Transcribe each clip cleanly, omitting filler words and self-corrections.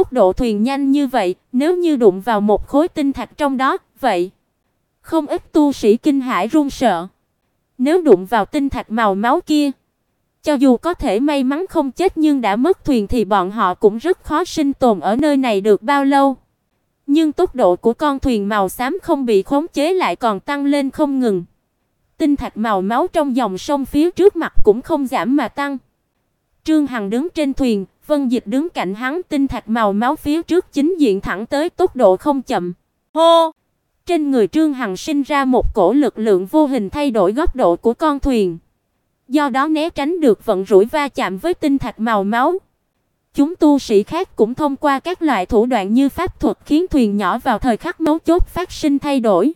tốc độ thuyền nhanh như vậy, nếu như đụng vào một khối tinh thạch trong đó, vậy không ít tu sĩ kinh hãi run sợ. Nếu đụng vào tinh thạch màu máu kia, cho dù có thể may mắn không chết nhưng đã mất thuyền thì bọn họ cũng rất khó sinh tồn ở nơi này được bao lâu. Nhưng tốc độ của con thuyền màu xám không bị khống chế lại còn tăng lên không ngừng. Tinh thạch màu máu trong dòng sông phía trước mặt cũng không giảm mà tăng. Trương Hằng đứng trên thuyền, Vân Dịch đứng cạnh hắn, tinh thạch màu máu phía trước chính diện thẳng tới, tốc độ không chậm. Hô! Trên người Trương Hằng sinh ra một cổ lực lượng vô hình thay đổi góc độ của con thuyền. Do đó né tránh được vận rủi va chạm với tinh thạch màu máu. Chúng tu sĩ khác cũng thông qua các loại thủ đoạn như pháp thuật khiến thuyền nhỏ vào thời khắc mấu chốt phát sinh thay đổi,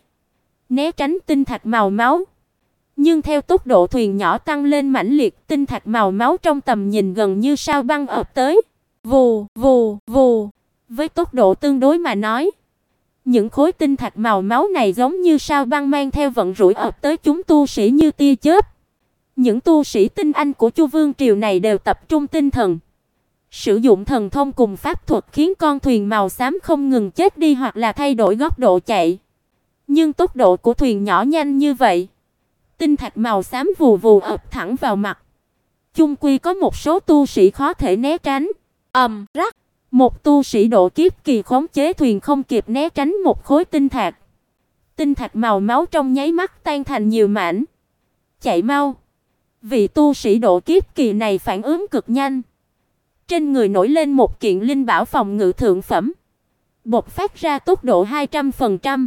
né tránh tinh thạch màu máu. Nhưng theo tốc độ thuyền nhỏ tăng lên mãnh liệt, tinh thạch màu máu trong tầm nhìn gần như sao băng ập tới. Vù, vù, vù. Với tốc độ tương đối mà nói, những khối tinh thạch màu máu này giống như sao băng mang theo vận rủi ập tới chúng tu sĩ như tia chớp. Những tu sĩ tinh anh của Chu Vương triều này đều tập trung tinh thần, sử dụng thần thông cùng pháp thuật khiến con thuyền màu xám không ngừng chết đi hoặc là thay đổi góc độ chạy. Nhưng tốc độ của thuyền nhỏ nhanh như vậy, tinh thạch màu xám vù vù ập thẳng vào mặt. Chung quy có một số tu sĩ khó thể né tránh. Rắc, một tu sĩ độ kiếp kỳ khống chế thuyền không kịp né tránh một khối tinh thạch. Tinh thạch màu máu trong nháy mắt tan thành nhiều mảnh. Chạy mau. Vị tu sĩ độ kiếp kỳ này phản ứng cực nhanh. Trên người nổi lên một kiện linh bảo phòng ngự thượng phẩm, bộc phát ra tốc độ 200%,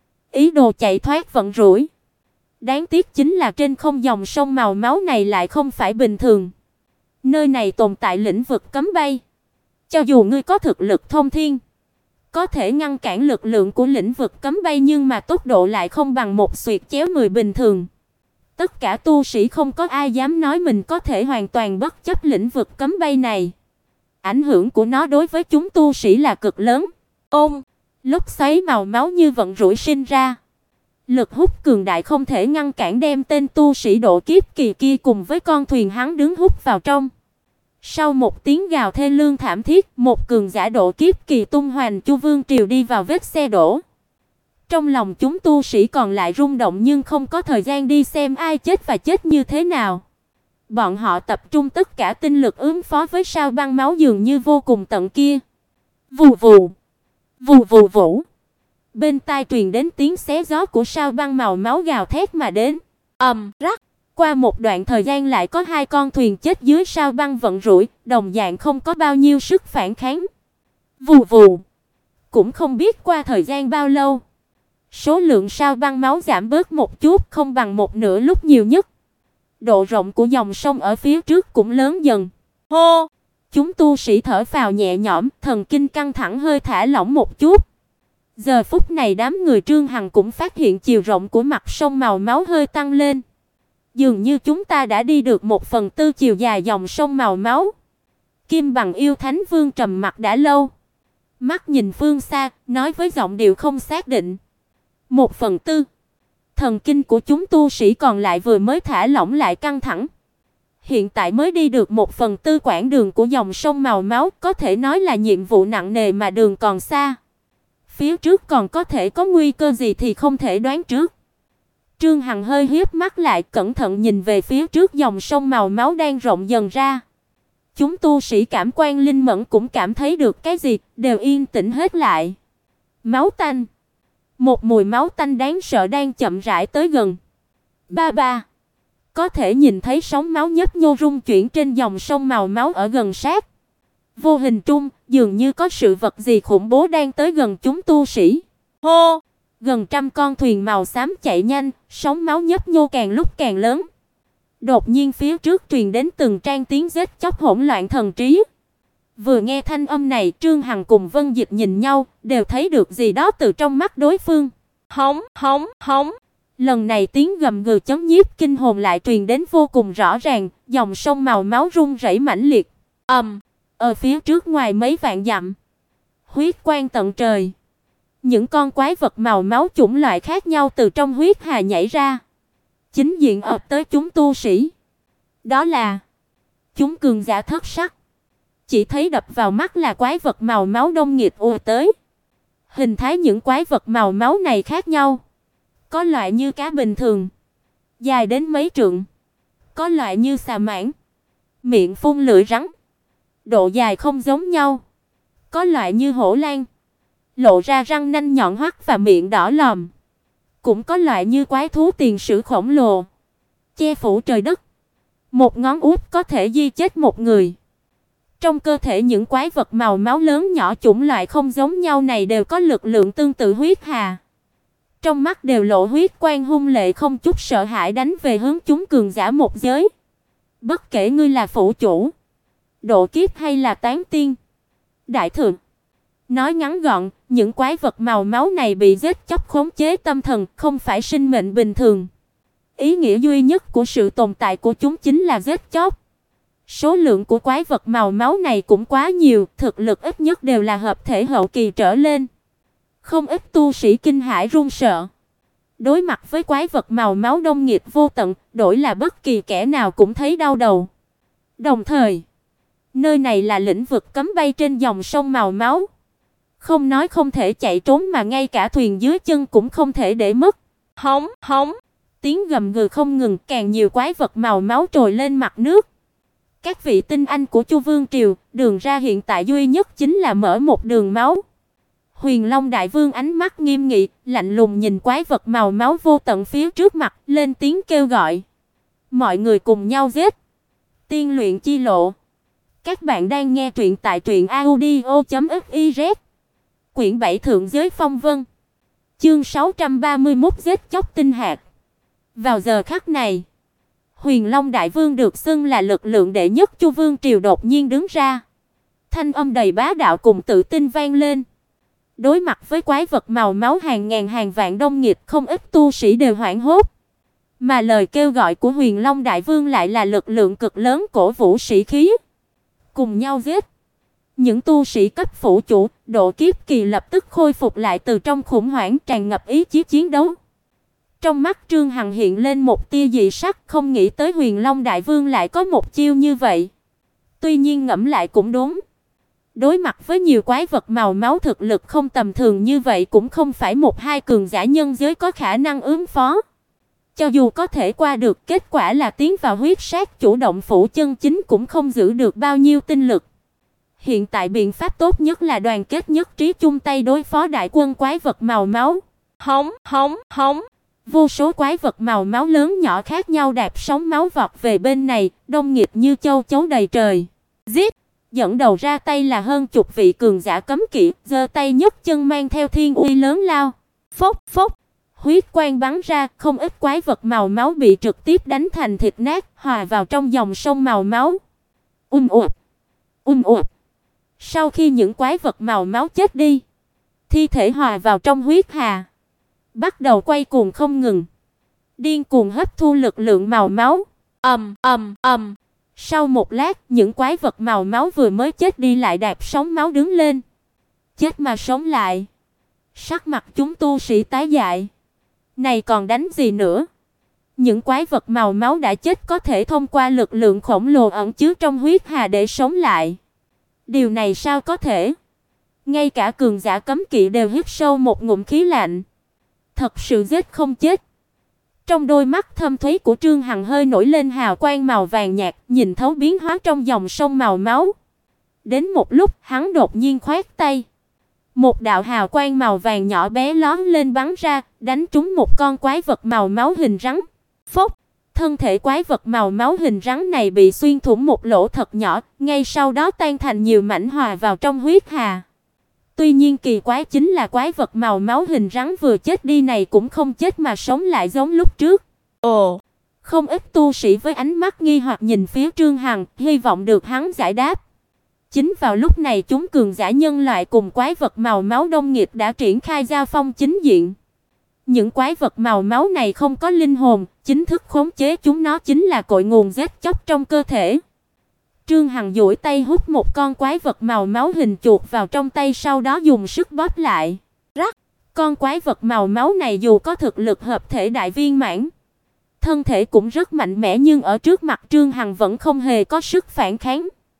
ý đồ chạy thoát vận rủi. Đáng tiếc chính là trên không dòng sông màu máu này lại không phải bình thường. Nơi này tồn tại lĩnh vực cấm bay. Cho dù ngươi có thực lực thông thiên, có thể ngăn cản lực lượng của lĩnh vực cấm bay, nhưng mà tốc độ lại không bằng một xuyệt chéo 10 bình thường. Tất cả tu sĩ không có ai dám nói mình có thể hoàn toàn bất chấp lĩnh vực cấm bay này. Ảnh hưởng của nó đối với chúng tu sĩ là cực lớn. Lốc xoáy màu máu như vận rủi sinh ra. Lực hút cường đại không thể ngăn cản, đem tên tu sĩ độ kiếp kỳ kia cùng với con thuyền hắn đứng hút vào trong. Sau một tiếng gào thê lương thảm thiết, một cường giả độ kiếp kỳ tung hoành Chu Vương triều đi vào vết xe đổ. Trong lòng chúng tu sĩ còn lại rung động nhưng không có thời gian đi xem ai chết và chết như thế nào. Bọn họ tập trung tất cả tinh lực ứng phó với sao băng máu dường như vô cùng tận kia. Vù vù, vù vù vũ. Bên tai truyền đến tiếng xé gió của sao băng màu máu gào thét mà đến. Rắc. Qua một đoạn thời gian lại có hai con thuyền chết dưới sao băng vận rủi, đồng dạng không có bao nhiêu sức phản kháng. Vù vù. Cũng không biết qua thời gian bao lâu, số lượng sao băng máu giảm bớt một chút, không bằng một nửa lúc nhiều nhất. Độ rộng của dòng sông ở phía trước cũng lớn dần. Hô! Chúng tu sĩ thở phào nhẹ nhõm, thần kinh căng thẳng hơi thả lỏng một chút. Giờ phút này đám người Trương Hằng cũng phát hiện chiều rộng của mặt sông màu máu hơi tăng lên. Dường như chúng ta đã đi được 1/4 chiều dài dòng sông màu máu. Kim Bằng yêu thánh vương trầm mặt đã lâu, mắt nhìn phương xa, nói với giọng điệu không xác định. 1/4. Thần kinh của chúng tu sĩ còn lại vừa mới thả lỏng lại căng thẳng. Hiện tại mới đi được 1/4 quãng đường của dòng sông màu máu, có thể nói là nhiệm vụ nặng nề mà đường còn xa. Phía trước còn có thể có nguy cơ gì thì không thể đoán trước. Trương Hằng hơi híp mắt lại, cẩn thận nhìn về phía trước dòng sông màu máu đang rộng dần ra. Chúng tu sĩ cảm quan linh mẫn cũng cảm thấy được cái gì, đều yên tĩnh hết lại. Máu tanh. Một mùi máu tanh đáng sợ đang chậm rãi tới gần. Ba ba. Có thể nhìn thấy sóng máu nhấp nhô rung chuyển trên dòng sông màu máu ở gần sát. Vô hình trung, dường như có sự vật gì khủng bố đang tới gần chúng tu sĩ. Hô! Gần trăm con thuyền màu xám chạy nhanh, sóng máu nhấp nhô càng lúc càng lớn. Đột nhiên phía trước truyền đến từng trang tiếng giết chóc hỗn loạn thần trí. Vừa nghe thanh âm này, Trương Hằng cùng Vân Dịch nhìn nhau, đều thấy được gì đó từ trong mắt đối phương. Hống, hống, hống. Lần này tiếng gầm gừ chấn nhiếp kinh hồn lại truyền đến vô cùng rõ ràng, dòng sông màu máu rung rẩy mãnh liệt. Ở phía trước ngoài mấy vạn dặm, huyết quang tận trời. Những con quái vật màu máu chủng loại khác nhau từ trong huyết hà nhảy ra, chính diện ập tới chúng tu sĩ. Đó là chúng cường giả thất sắc. Chỉ thấy đập vào mắt là quái vật màu máu đông nghịt ùa tới. Hình thái những quái vật màu máu này khác nhau. Có loại như cá bình thường, dài đến mấy trượng. Có loại như xà mãng, miệng phun lưỡi rắn, độ dài không giống nhau. Có loại như hổ lang, lộ ra răng nanh nhọn hoắt và miệng đỏ lòm. Cũng có loại như quái thú tiền sử khổng lồ, che phủ trời đất. Một ngón út có thể giết chết một người. Trong cơ thể những quái vật màu máu lớn nhỏ chủng loại không giống nhau này đều có lực lượng tương tự huyết hà. Trong mắt đều lộ huyết quang hung lệ, không chút sợ hãi đánh về hướng chúng cường giả một giới. Bất kể ngươi là phủ chủ, độ kiếp hay là tán tiên, đại thượng. Nói ngắn gọn, những quái vật màu máu này bị giết chóc khống chế tâm thần, không phải sinh mệnh bình thường. Ý nghĩa duy nhất của sự tồn tại của chúng chính là giết chóc. Số lượng của quái vật màu máu này cũng quá nhiều, thực lực ít nhất đều là hợp thể hậu kỳ trở lên. Không ít tu sĩ kinh hãi run sợ. Đối mặt với quái vật màu máu đông nghịt vô tận, đổi là bất kỳ kẻ nào cũng thấy đau đầu. Đồng thời, nơi này là lĩnh vực cấm bay trên dòng sông màu máu. Không nói không thể chạy trốn mà ngay cả thuyền dưới chân cũng không thể để mất. Hống, hống, tiếng gầm gừ không ngừng, càng nhiều quái vật màu máu trồi lên mặt nước. Các vị tinh anh của Chu Vương triều, đường ra hiện tại duy nhất chính là mở một đường máu. Huyền Long Đại Vương ánh mắt nghiêm nghị, lạnh lùng nhìn quái vật màu máu vô tận phía trước mặt, lên tiếng kêu gọi. Mọi người cùng nhau giết. Tiên luyện chi lộ. Các bạn đang nghe truyện tại truyệnaudio.fiz. Quyển 7 Thượng giới phong vân. Chương 631 giết chóc tinh hạt. Vào giờ khắc này, Huyền Long Đại Vương được xưng là lực lượng đệ nhất Chu Vương triều đột nhiên đứng ra. Thanh âm đầy bá đạo cùng tự tin vang lên. Đối mặt với quái vật màu máu hàng ngàn hàng vạn đông nghịt, không ít tu sĩ đều hoảng hốt. Mà lời kêu gọi của Huyền Long Đại Vương lại là lực lượng cực lớn cổ vũ sĩ khí. Cùng nhau giết. Những tu sĩ cấp phủ chủ, độ kiếp kỳ lập tức khôi phục lại từ trong khủng hoảng, tràn ngập ý chí chiến đấu. Trong mắt Trương Hằng hiện lên một tia dị sắc, không nghĩ tới Huyền Long Đại Vương lại có một chiêu như vậy. Tuy nhiên ngẫm lại cũng đúng. Đối mặt với nhiều quái vật màu máu, thực lực không tầm thường như vậy cũng không phải một hai cường giả nhân giới có khả năng ứng phó. Cho dù có thể qua được, kết quả là tiến vào huyết sát chủ động phủ chân chính cũng không giữ được bao nhiêu tinh lực. Hiện tại biện pháp tốt nhất là đoàn kết nhất trí chung tay đối phó đại quân quái vật màu máu. Hống, hống, hống. Vô số quái vật màu máu lớn nhỏ khác nhau đạp sóng máu vọt về bên này, đông nghịt như châu chấu đầy trời. Giết! Dẫn đầu ra tay là hơn chục vị cường giả cấm kỵ, giơ tay nhấc chân mang theo thiên uy lớn lao. Phốc, phốc! Huyết quang bắn ra, không ít quái vật màu máu bị trực tiếp đánh thành thịt nát, hòa vào trong dòng sông màu máu. Ụt! Ụt! Sau khi những quái vật màu máu chết đi, thi thể hòa vào trong huyết hà, bắt đầu quay cuồng không ngừng, điên cuồng hấp thu lực lượng màu máu. Sau một lát, những quái vật màu máu vừa mới chết đi lại đạp sóng máu đứng lên, chết mà sống lại. Sắc mặt chúng tu sĩ tái dại. Này còn đánh gì nữa? Những quái vật màu máu đã chết có thể thông qua lực lượng khổng lồ ẩn chứa trong huyết hà để sống lại. Điều này sao có thể? Ngay cả cường giả cấm kỵ đều hít sâu một ngụm khí lạnh. Thật sự giết không chết. Trong đôi mắt thâm thúy của Trương Hằng hơi nổi lên hào quang màu vàng nhạt, nhìn thấu biến hóa trong dòng sông màu máu. Đến một lúc, hắn đột nhiên khoát tay. Một đạo hào quang màu vàng nhỏ bé lóe lên bắn ra, đánh trúng một con quái vật màu máu hình rắn. Phốc! Thân thể quái vật màu máu hình rắn này bị xuyên thủng một lỗ thật nhỏ, ngay sau đó tan thành nhiều mảnh hòa vào trong huyết hà. Tuy nhiên kỳ quái chính là quái vật màu máu hình rắn vừa chết đi này cũng không chết mà sống lại giống lúc trước. Ồ! Không ít tu sĩ với ánh mắt nghi hoặc nhìn phía Trương Hằng, hy vọng được hắn giải đáp. Chính vào lúc này chúng cường giả nhân loại cùng quái vật màu máu đông nghịt đã triển khai giao phong chính diện. Những quái vật màu máu này không có linh hồn, chính thức khống chế chúng nó chính là cội nguồn giết chóc trong cơ thể. Trương Hằng duỗi tay hút một con quái vật màu máu hình chuột vào trong tay, sau đó dùng sức bóp lại. Rắc! Con quái vật màu máu này dù có thực lực hợp thể đại viên mãn, thân thể cũng rất mạnh mẽ, nhưng ở trước mặt Trương Hằng vẫn không hề có sức phản kháng.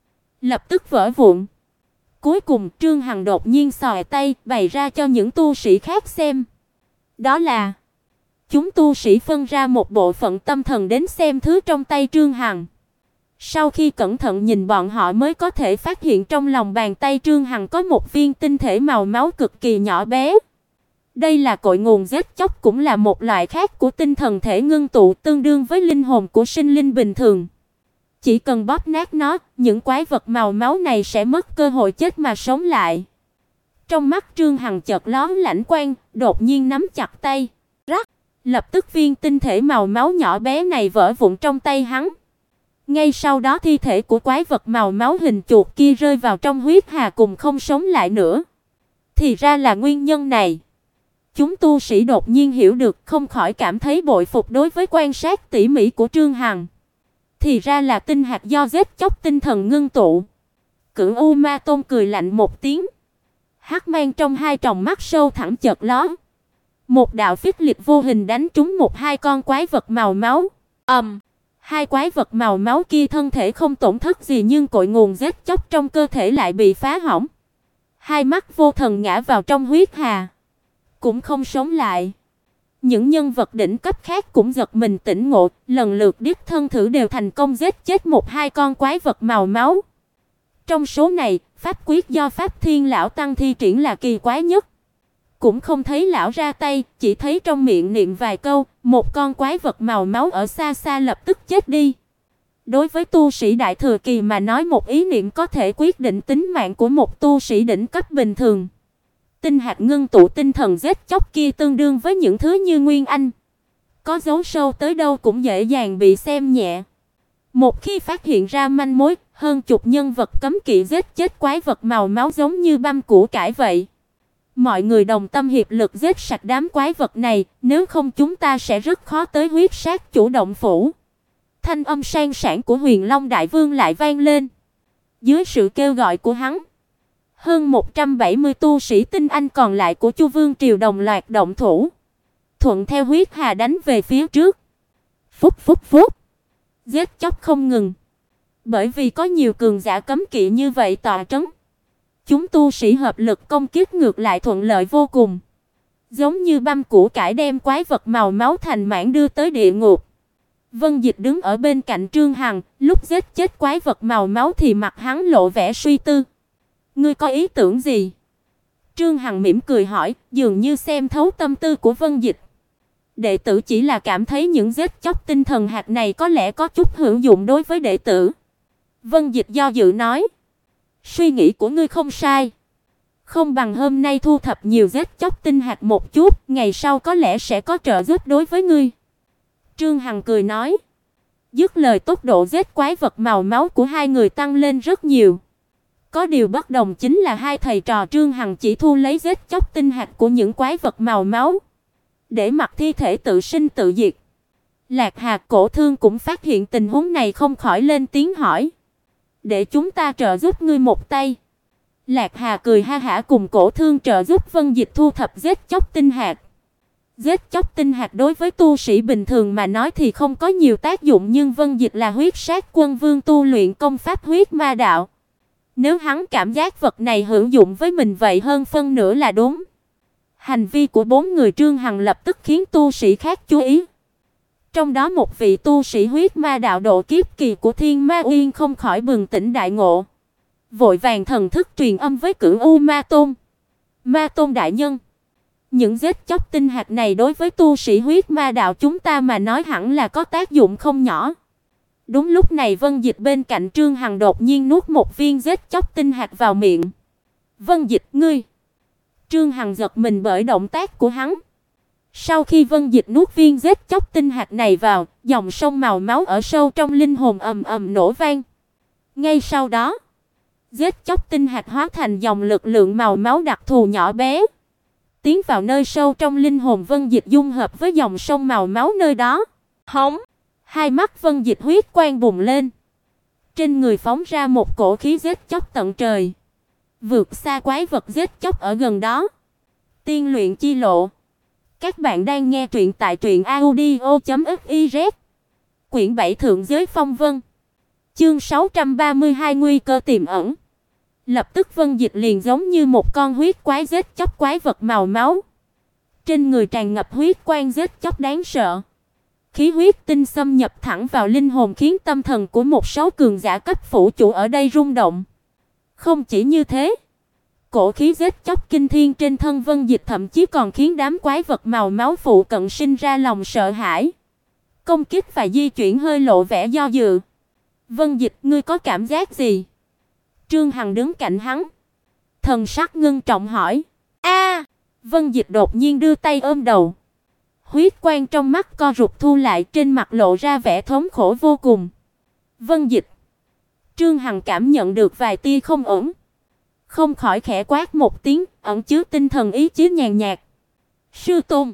lập tức vỡ vụn. Cuối cùng, Trương Hằng đột nhiên xòe tay, bày ra cho những tu sĩ khác xem. Đó là chúng tu sĩ phân ra một bộ phận tâm thần đến xem thứ trong tay Trương Hằng. Sau khi cẩn thận nhìn, bọn họ mới có thể phát hiện trong lòng bàn tay Trương Hằng có một viên tinh thể màu máu cực kỳ nhỏ bé. Đây là cội nguồn giết chóc, cũng là một loại khác của tinh thần thể ngưng tụ, tương đương với linh hồn của sinh linh bình thường. Chỉ cần bóp nát nó, những quái vật màu máu này sẽ mất cơ hội chết mà sống lại. Trong mắt Trương Hằng chợt lóe lãnh quang, đột nhiên nắm chặt tay. Rắc, lập tức viên tinh thể màu máu nhỏ bé này vỡ vụn trong tay hắn. Ngay sau đó thi thể của quái vật màu máu hình chuột kia rơi vào trong huyết hà cùng không sống lại nữa. Thì ra là nguyên nhân này. Chúng tu sĩ đột nhiên hiểu được, không khỏi cảm thấy bội phục đối với quan sát tỉ mỉ của Trương Hằng. Thì ra là tinh hạt do giết chóc tinh thần ngưng tụ. Cửu U Ma Tôn cười lạnh một tiếng. Hắc mang trong hai tròng mắt sâu thẳm chợt lóe. Một đạo phích lịch vô hình đánh trúng một hai con quái vật màu máu. Hai quái vật màu máu kia thân thể không tổn thất gì, nhưng cội nguồn giết chóc trong cơ thể lại bị phá hỏng. Hai mắt vô thần ngã vào trong huyết hà, cũng không sống lại. Những nhân vật đỉnh cấp khác cũng giật mình tỉnh ngộ, lần lượt đích thân thử đều thành công giết chết một hai con quái vật màu máu. Trong số này, pháp quyết do Pháp Thiên lão tăng thi triển là kỳ quái nhất. Cũng không thấy lão ra tay, chỉ thấy trong miệng niệm vài câu, một con quái vật màu máu ở xa xa lập tức chết đi. Đối với tu sĩ đại thừa kỳ mà nói, một ý niệm có thể quyết định tính mạng của một tu sĩ đỉnh cấp bình thường. Tinh hạt ngưng tụ tinh thần giết chóc kia tương đương với những thứ như Nguyên Anh. Có giấu sâu tới đâu cũng dễ dàng bị xem nhẹ. Một khi phát hiện ra manh mối, hơn chục nhân vật cấm kỵ giết chết quái vật màu máu giống như băm củ cải vậy. Mọi người đồng tâm hiệp lực giết sạch đám quái vật này, nếu không chúng ta sẽ rất khó tới huyết sát chủ động phủ. Thanh âm sang sảng của Huyền Long Đại Vương lại vang lên. Dưới sự kêu gọi của hắn, hơn 170 tu sĩ tinh anh còn lại của Chu Vương triều đồng loạt động thủ, thuận theo huyết hà đánh về phía trước. Phúc phúc phúc, giết chóc không ngừng. Bởi vì có nhiều cường giả cấm kỵ như vậy tọa trấn, chúng tu sĩ hợp lực công kích ngược lại thuận lợi vô cùng, giống như băm củ cải đem quái vật màu máu thành mảng đưa tới địa ngục. Vân Dịch đứng ở bên cạnh Trương Hằng, lúc giết chết quái vật màu máu thì mặt hắn lộ vẻ suy tư. Ngươi có ý tưởng gì? Trương Hằng mỉm cười hỏi, dường như xem thấu tâm tư của Vân Dịch. Đệ tử chỉ là cảm thấy những giết chóc tinh thần hạt này có lẽ có chút hữu dụng đối với đệ tử. Vân Dịch do dự nói, suy nghĩ của ngươi không sai. Không bằng hôm nay thu thập nhiều giết chóc tinh hạt một chút, ngày sau có lẽ sẽ có trợ giúp đối với ngươi. Trương Hằng cười nói. Dứt lời, tốc độ giết quái vật màu máu của hai người tăng lên rất nhiều. Có điều bất đồng chính là hai thầy trò Trương Hằng chỉ thu lấy giết chóc tinh hạt của những quái vật màu máu, để mặc thi thể tự sinh tự diệt. Lạc Hà Cổ Thương cũng phát hiện tình huống này, không khỏi lên tiếng hỏi, để chúng ta trợ giúp ngươi một tay. Lạc Hà cười ha hả cùng Cổ Thương trợ giúp Vân Dịch thu thập giết chóc tinh hạt. Giết chóc tinh hạt đối với tu sĩ bình thường mà nói thì không có nhiều tác dụng, nhưng Vân Dịch là huyết sát quân vương tu luyện công pháp huyết ma đạo. Nếu hắn cảm giác vật này hữu dụng với mình, vậy hơn phân nửa là đúng. Hành vi của bốn người Trương Hằng lập tức khiến tu sĩ khác chú ý. Trong đó một vị tu sĩ huyết ma đạo độ kiếp kỳ của Thiên Ma Uyên không khỏi bừng tỉnh đại ngộ, vội vàng thần thức truyền âm với Cửu U Ma Tôn. Ma Tôn đại nhân, những giết chóc tinh hạt này đối với tu sĩ huyết ma đạo chúng ta mà nói hẳn là có tác dụng không nhỏ. Đúng lúc này Vân Dịch bên cạnh Trương Hằng đột nhiên nuốt một viên giết chóc tinh hạt vào miệng. Vân Dịch, ngươi! Trương Hằng giật mình bởi động tác của hắn. Sau khi Vân Dịch nuốt viên giết chóc tinh hạt này vào, dòng sông màu máu ở sâu trong linh hồn ầm ầm nổ vang. Ngay sau đó, giết chóc tinh hạt hóa thành dòng lực lượng màu máu đặc thù nhỏ bé, tiến vào nơi sâu trong linh hồn Vân Dịch, dung hợp với dòng sông màu máu nơi đó. Hống! Hai mắt Vân Dịch huyết quang bùng lên, trên người phóng ra một cổ khí giết chóc tận trời, vượt xa quái vật giết chóc ở gần đó. Tiên luyện chi lộ. Các bạn đang nghe truyện tại truyện audio.fiz. Quyển 7 Thượng giới phong vân. Chương 632 nguy cơ tiềm ẩn. Lập tức Vân Dịch liền giống như một con huyết quái giết chóc quái vật màu máu. Trên người tràn ngập huyết quang giết chóc đáng sợ. Khí huyết tinh xâm nhập thẳng vào linh hồn khiến tâm thần của một số cường giả cấp phủ chủ ở đây rung động. Không chỉ như thế, cổ khí giết chóc kinh thiên trên thân Vân Dịch thậm chí còn khiến đám quái vật màu máu phụ cận sinh ra lòng sợ hãi. Công kích và di chuyển hơi lộ vẻ do dự. Vân Dịch, ngươi có cảm giác gì? Trương Hằng đứng cạnh hắn, thần sắc ngưng trọng hỏi. A! Vân Dịch đột nhiên đưa tay ôm đầu. Huyết quang trong mắt co rụt thu lại, trên mặt lộ ra vẻ thống khổ vô cùng. Vân Dịch. Trương Hằng cảm nhận được vài tia không ổn, không khỏi khẽ quát một tiếng, ẩn chứa tinh thần ý chí nhàn nhạt. Sư tôn,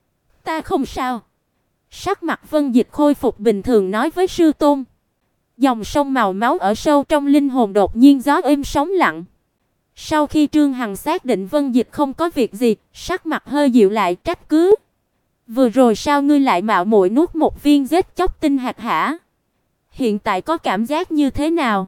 ta không sao. Sắc mặt Vân Dịch khôi phục bình thường nói với sư tôn. Dòng sông màu máu ở sâu trong linh hồn đột nhiên gió êm sóng lặng. Sau khi Trương Hằng xác định Vân Dịch không có việc gì, sắc mặt hơi dịu lại, trách cứ. Vừa rồi sao ngươi lại mạo muội nuốt một viên giết chóc tinh hạt hả? Hiện tại có cảm giác như thế nào?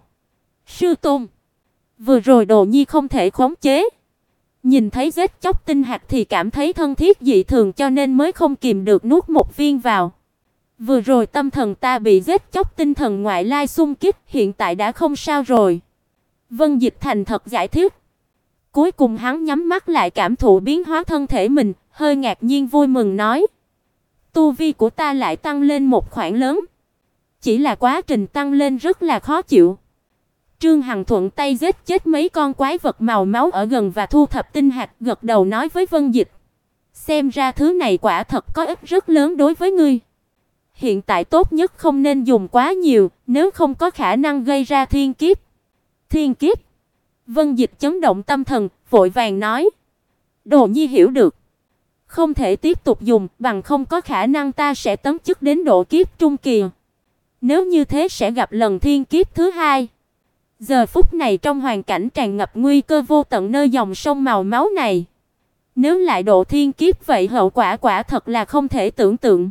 Sư tôn, vừa rồi Đồ Nhi không thể khống chế. Nhìn thấy giết chóc tinh hạt thì cảm thấy thân thiết dị thường cho nên mới không kìm được nuốt một viên vào. Vừa rồi tâm thần ta bị giết chóc tinh thần ngoại lai xung kích, hiện tại đã không sao rồi. Vân Dịch thành thật giải thích. Cuối cùng hắn nhắm mắt lại cảm thụ biến hóa thân thể mình, hơi ngạc nhiên vui mừng nói. Tu vi của ta lại tăng lên một khoảng lớn. Chỉ là quá trình tăng lên rất là khó chịu. Trương Hằng thuận tay giết chết mấy con quái vật màu máu ở gần và thu thập tinh hạt, gật đầu nói với Vân Dịch. Xem ra thứ này quả thật có ích rất lớn đối với ngươi. Hiện tại tốt nhất không nên dùng quá nhiều, nếu không có khả năng gây ra thiên kiếp. Thiên kiếp? Vân Dịch chấn động tâm thần, vội vàng nói. Đồ Nhi hiểu được. Không thể tiếp tục dùng, bằng không có khả năng ta sẽ tấn chức đến độ kiếp trung kỳ. Nếu như thế sẽ gặp lần thiên kiếp thứ hai. Giờ phút này trong hoàn cảnh tràn ngập nguy cơ vô tận nơi dòng sông màu máu này, nếu lại độ thiên kiếp vậy hậu quả quả thật là không thể tưởng tượng.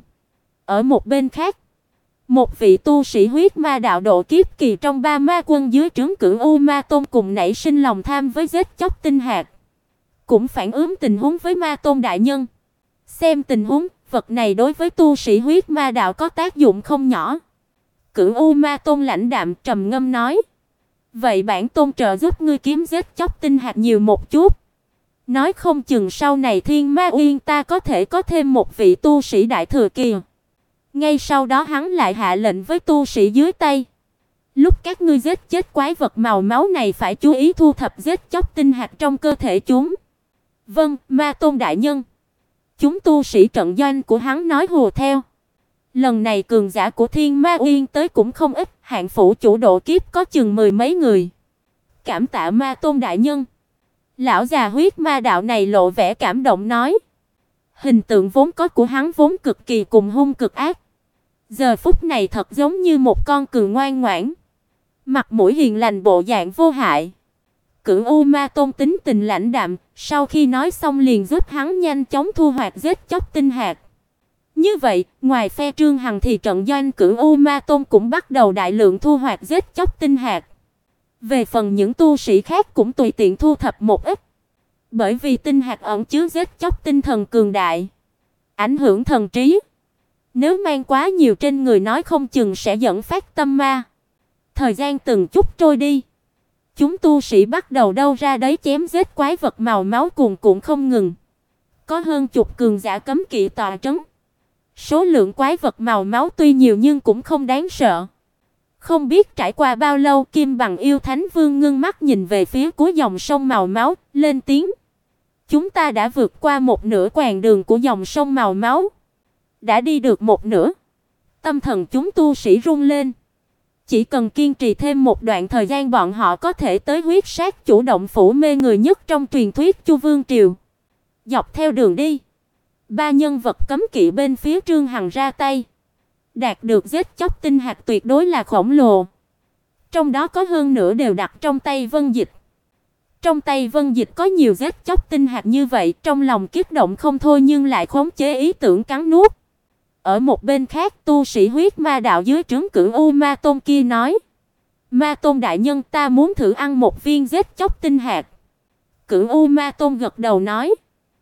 Ở một bên khác, một vị tu sĩ huyết ma đạo độ kiếp kỳ trong ba ma quân dưới trướng Cửu U Ma Tôn cùng nảy sinh lòng tham với giết chóc tinh hạt, cũng phản ứng tình huống với Ma Tôn đại nhân. Xem tình huống, vật này đối với tu sĩ huyết ma đạo có tác dụng không nhỏ. Cửu U Ma Tôn lãnh đạm trầm ngâm nói. Vậy bản tôn trợ giúp ngươi kiếm giết chóc tinh hạt nhiều một chút. Nói không chừng sau này Thiên Ma Uyên ta có thể có thêm một vị tu sĩ đại thừa kỳ. Ngay sau đó hắn lại hạ lệnh với tu sĩ dưới tay. Lúc các ngươi giết chết quái vật màu máu này phải chú ý thu thập giết chóc tinh hạt trong cơ thể chúng. Vâng, Ma Tôn đại nhân. Chúng tu sĩ trận doanh của hắn nói hùa theo. Lần này cường giả của Thiên Ma Uyên tới cũng không ít, hạng phủ chủ độ kiếp có chừng mười mấy người. Cảm tạ Ma Tôn đại nhân. Lão già huyết ma đạo này lộ vẻ cảm động nói. Hình tượng vốn có của hắn vốn cực kỳ cùng hung cực ác. Giờ phút này thật giống như một con cừu ngoan ngoãn, mặt mũi hiền lành bộ dạng vô hại. Cửu U Ma Tôn tính tình lãnh đạm, sau khi nói xong liền giúp hắn nhanh chóng thu hoạch giết chóc tinh hạt. Như vậy, ngoài phe Trương Hằng thì trận doanh Cửu U Ma Tôn cũng bắt đầu đại lượng thu hoạch giết chóc tinh hạt. Về phần những tu sĩ khác cũng tùy tiện thu thập một ít. Bởi vì tinh hạt ẩn chứa giết chóc tinh thần cường đại, ảnh hưởng thần trí. Nếu mang quá nhiều trên người nói không chừng sẽ dẫn phát tâm ma. Thời gian từng chút trôi đi, chúng tu sĩ bắt đầu đâu ra đấy chém giết quái vật màu máu cuồn cuộn không ngừng. Có hơn chục cường giả cấm kỵ tọa trấn. Số lượng quái vật màu máu tuy nhiều nhưng cũng không đáng sợ. Không biết trải qua bao lâu, Kim Bằng Yêu Thánh Vương ngưng mắt nhìn về phía cuối dòng sông màu máu, lên tiếng. Chúng ta đã vượt qua một nửa quãng đường của dòng sông màu máu. Đã đi được một nửa. Tâm thần chúng tu sĩ rung lên. Chỉ cần kiên trì thêm một đoạn thời gian bọn họ có thể tới huyết sát chủ động phủ mê người nhất trong truyền thuyết Chu Vương Triều. Dọc theo đường đi, ba nhân vật cấm kỵ bên phía Trương Hằng ra tay, đạt được giết chóc tinh hạt tuyệt đối là khổng lồ. Trong đó có hơn nửa đều đặt trong tay Vân Dịch. Trong tay Vân Dịch có nhiều giết chóc tinh hạt như vậy, trong lòng kích động không thôi nhưng lại khống chế ý tưởng cắn nuốt. Ở một bên khác, tu sĩ huyết ma đạo dưới trướng Cửu U Ma Tôn kia nói. Ma Tôn đại nhân, ta muốn thử ăn một viên giết chóc tinh hạt. Cửu U Ma Tôn gật đầu nói.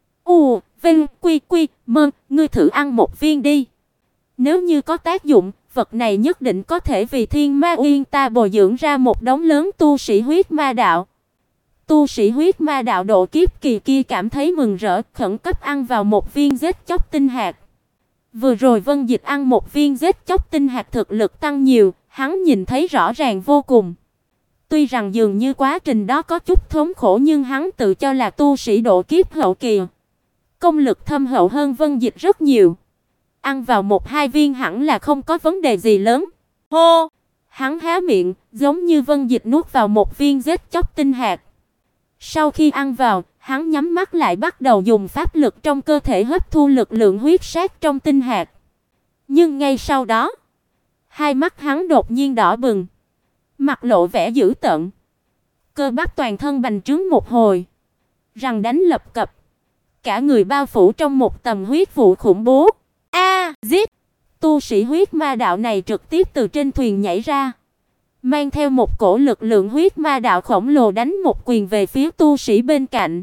Vinh, quy quy, mơ, ngươi thử ăn một viên đi. Nếu như có tác dụng, vật này nhất định có thể vì Thiên Ma Uyên ta bồi dưỡng ra một đống lớn tu sĩ huyết ma đạo. Tu sĩ huyết ma đạo độ kiếp kỳ kia cảm thấy mừng rỡ, khẩn cấp ăn vào một viên giết chóc tinh hạt. Vừa rồi Vân Dịch ăn một viên giết chóc tinh hạt thực lực tăng nhiều, hắn nhìn thấy rõ ràng vô cùng. Tuy rằng dường như quá trình đó có chút thống khổ nhưng hắn tự cho là tu sĩ độ kiếp hậu kỳ, công lực thâm hậu hơn Vân Dịch rất nhiều. Ăn vào một hai viên hẳn là không có vấn đề gì lớn. Hô! Hắn há miệng, giống như Vân Dịch nuốt vào một viên giết chóc tinh hạt. Sau khi ăn vào, hắn nhắm mắt lại bắt đầu dùng pháp lực trong cơ thể hấp thu lực lượng huyết sát trong tinh hạt. Nhưng ngay sau đó, hai mắt hắn đột nhiên đỏ bừng, mặt lộ vẻ dữ tợn. Cơ bắp toàn thân bành trướng một hồi, răng đánh lập cập, cả người bao phủ trong một tầng huyết vụ khủng bố. Giết! Tu sĩ huyết ma đạo này trực tiếp từ trên thuyền nhảy ra, mang theo một cổ lực lượng huyết ma đạo khổng lồ đánh một quyền về phía tu sĩ bên cạnh.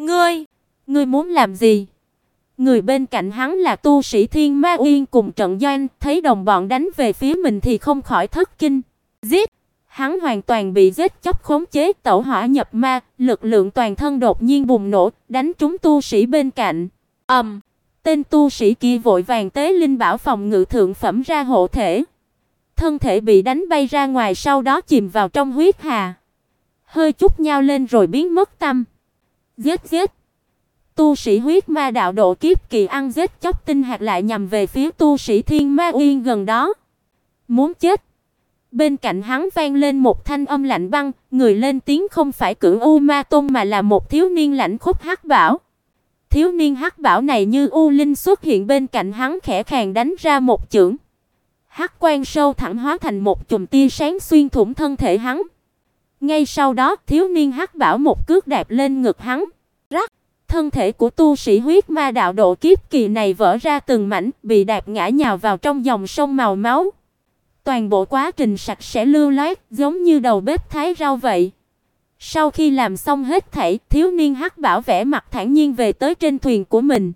Ngươi muốn làm gì? Người bên cạnh hắn là tu sĩ Thiên Ma Uyên cùng trận doanh, thấy đồng bọn đánh về phía mình thì không khỏi thất kinh. Giết! Hắn hoàn toàn bị giết chóc khống chế, tẩu hỏa nhập ma, lực lượng toàn thân đột nhiên bùng nổ, đánh trúng tu sĩ bên cạnh. Tên tu sĩ kia vội vàng tế linh bảo phòng ngự thượng phẩm ra hộ thể. Thân thể bị đánh bay ra ngoài, sau đó chìm vào trong huyết hà, hơi chút nhao lên rồi biến mất tăm. Giết! Tu sĩ huyết ma đạo độ kiếp kỳ ăn giết chóc tinh hạt lại nhằm về phía tu sĩ Thiên Ma Uyên gần đó. Muốn chết! Bên cạnh hắn vang lên một thanh âm lạnh băng, người lên tiếng không phải Cửu U Ma Tôn mà là một thiếu niên lãnh khốc hắc bảo. Thiếu niên hắc bảo này như u linh xuất hiện bên cạnh hắn, khẽ khàng đánh ra một chưởng. Hắc quang sâu thẳm hóa thành một chùm tia sáng xuyên thủng thân thể hắn. Ngay sau đó, thiếu niên hắc bảo một cước đạp lên ngực hắn. Rắc! Thân thể của tu sĩ huyết ma đạo độ kiếp kỳ này vỡ ra từng mảnh, bị đạp ngã nhào vào trong dòng sông màu máu. Toàn bộ quá trình sạch sẽ lưu loát, giống như đầu bếp thái rau vậy. Sau khi làm xong hết thảy, thiếu niên hắc bảo vẻ mặt thản nhiên về tới trên thuyền của mình.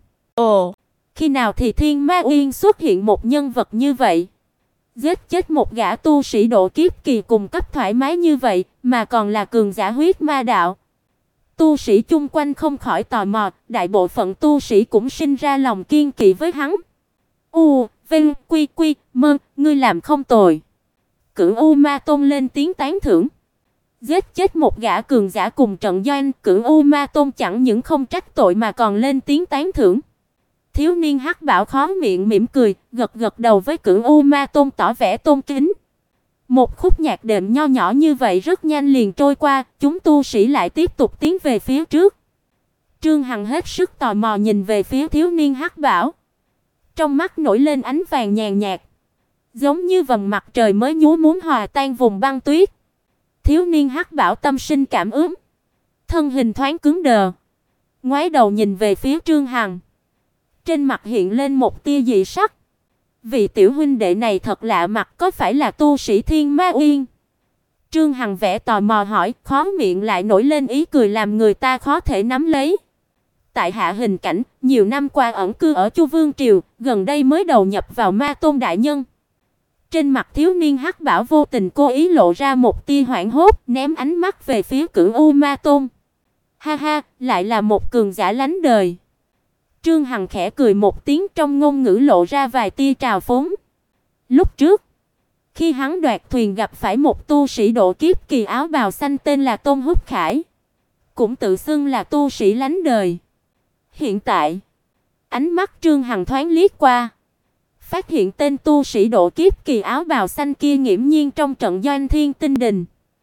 Khi nào thì Thiên Ma Uyên xuất hiện một nhân vật như vậy? Giết chết một gã tu sĩ độ kiếp kỳ cùng cấp thoải mái như vậy, mà còn là cường giả huyết ma đạo. Tu sĩ chung quanh không khỏi tò mò, đại bộ phận tu sĩ cũng sinh ra lòng kiên kỵ với hắn. Vinh, quy quy, mơ, ngươi làm không tồi. Cửu U Ma Tôn lên tiếng tán thưởng. Giết chết một gã cường giả cùng trận doanh, Cửu U Ma Tôn chẳng những không trách tội mà còn lên tiếng tán thưởng. Thiếu niên hắc bảo khó miệng mỉm cười, gật đầu với Cửu U Ma Tôn tỏ vẻ tôn kính. Một khúc nhạc đệm nho nhỏ như vậy rất nhanh liền trôi qua, chúng tu sĩ lại tiếp tục tiến về phía trước. Trương Hằng hết sức tò mò nhìn về phía thiếu niên hắc bảo. Trong mắt nổi lên ánh vàng nhàn nhạt, giống như vầng mặt trời mới nhú muốn hòa tan vùng băng tuyết. Thiếu niên hắc bảo tâm sinh cảm ứng, thân hình thoáng cứng đờ, ngoái đầu nhìn về phía Trương Hằng. Trên mặt hiện lên một tia dị sắc. Vị tiểu huynh đệ này thật lạ mặt, có phải là tu sĩ Thiên Ma Uyên? Trương Hằng vẻ tò mò hỏi, khóe miệng lại nổi lên ý cười làm người ta khó thể nắm lấy. Tại hạ Hình Cảnh, nhiều năm qua ẩn cư ở Chu Vương triều, gần đây mới đầu nhập vào Ma Tôn đại nhân. Trên mặt thiếu niên hắc bảo vô tình cố ý lộ ra một tia hoảng hốt, ném ánh mắt về phía Cửu U Ma Tôn. Ha, lại là một cường giả lánh đời. Trương Hằng khẽ cười một tiếng, trong ngôn ngữ lộ ra vài tia trào phúng. Lúc trước, khi hắn đoạt thuyền gặp phải một tu sĩ độ kiếp kỳ áo bào xanh tên là Tôn Húc Khải, cũng tự xưng là tu sĩ lánh đời. Hiện tại, ánh mắt Trương Hằng thoáng liếc qua, phát hiện tên tu sĩ độ kiếp kỳ áo bào xanh kia nghiễm nhiên trong trận doanh Thiên Tinh Đình.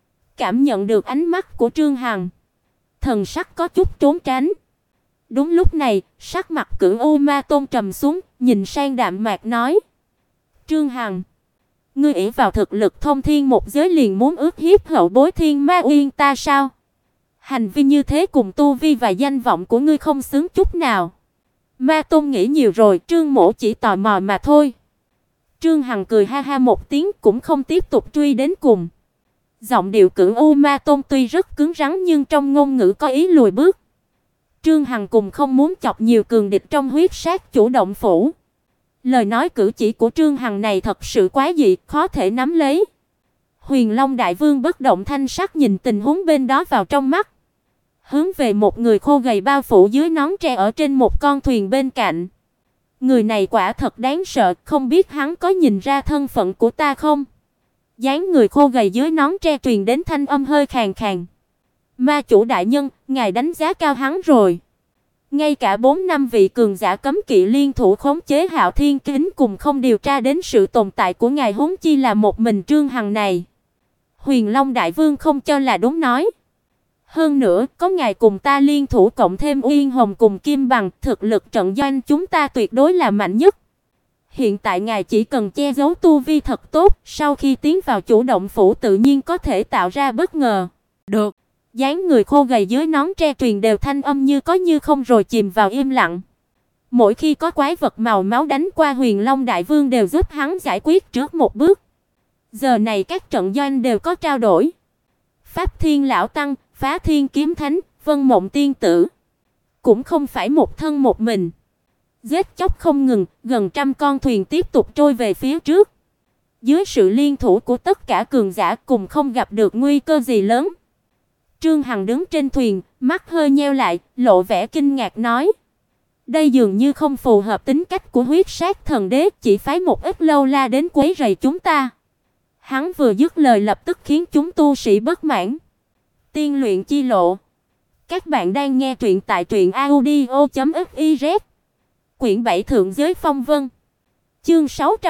Cảm nhận được ánh mắt của Trương Hằng, thần sắc có chút trốn tránh. Đúng lúc này, sắc mặt Cửu U Ma Tôn trầm xuống, nhìn sang đạm mạc nói: "Trương Hằng, ngươi ỷ vào thực lực thông thiên một giới liền muốn ước hiếp hậu bối Thiên Ma Uyên ta sao? Hành vi như thế cùng tu vi và danh vọng của ngươi không xứng chút nào." Ma Tôn nghĩ nhiều rồi, Trương mỗ chỉ tò mò mà thôi. Trương Hằng cười ha ha một tiếng, cũng không tiếp tục truy đến cùng. Giọng điệu Cửu U Ma Tôn tuy rất cứng rắn nhưng trong ngôn ngữ có ý lùi bước. Trương Hằng cùng không muốn chọc nhiều cường địch trong huyết sát chủ động phủ. Lời nói cử chỉ của Trương Hằng này thật sự quá dị, khó thể nắm lấy. Huyền Long Đại Vương bất động thanh sắc nhìn tình huống bên đó vào trong mắt, hướng về một người khô gầy bao phủ dưới nón tre ở trên một con thuyền bên cạnh. Người này quả thật đáng sợ, không biết hắn có nhìn ra thân phận của ta không? Dáng người khô gầy dưới nón tre truyền đến thanh âm hơi khàn khàn. Ma chủ đại nhân, ngài đánh giá cao hắn rồi. Ngay cả 4-5 vị cường giả cấm kỵ liên thủ khống chế Hạo Thiên Kính cùng không điều tra đến sự tồn tại của ngài, huống chi là một mình Trương Hằng này. Huyền Long Đại Vương không cho là đúng nói. Hơn nữa, có ngài cùng ta liên thủ cộng thêm Uyên Hồng cùng Kim Bằng, thực lực trận doanh chúng ta tuyệt đối là mạnh nhất. Hiện tại ngài chỉ cần che giấu tu vi thật tốt, sau khi tiến vào chủ động phủ tự nhiên có thể tạo ra bất ngờ. Được. Dáng người khô gầy dưới nón tre truyền đều thanh âm như có như không rồi chìm vào im lặng. Mỗi khi có quái vật màu máu đánh qua, Huyền Long Đại Vương đều giúp hắn giải quyết trước một bước. Giờ này các trận doanh đều có trao đổi. Pháp Thiên lão tăng, Phá Thiên kiếm thánh, Vân Mộng tiên tử cũng không phải một thân một mình. Giết chóc không ngừng, gần 100 con thuyền tiếp tục trôi về phía trước. Dưới sự liên thủ của tất cả cường giả cùng không gặp được nguy cơ gì lớn. Trương Hằng đứng trên thuyền, mắt hơi nheo lại, lộ vẻ kinh ngạc nói: "Đây dường như không phù hợp tính cách của huyết sát thần đế, chỉ phái một ít lâu la đến quấy rầy chúng ta." Hắn vừa dứt lời lập tức khiến chúng tu sĩ bất mãn. Tiên luyện chi lộ. Các bạn đang nghe truyện tại truyệnaudio.fiz. Quyển 7 Thượng giới phong vân. Chương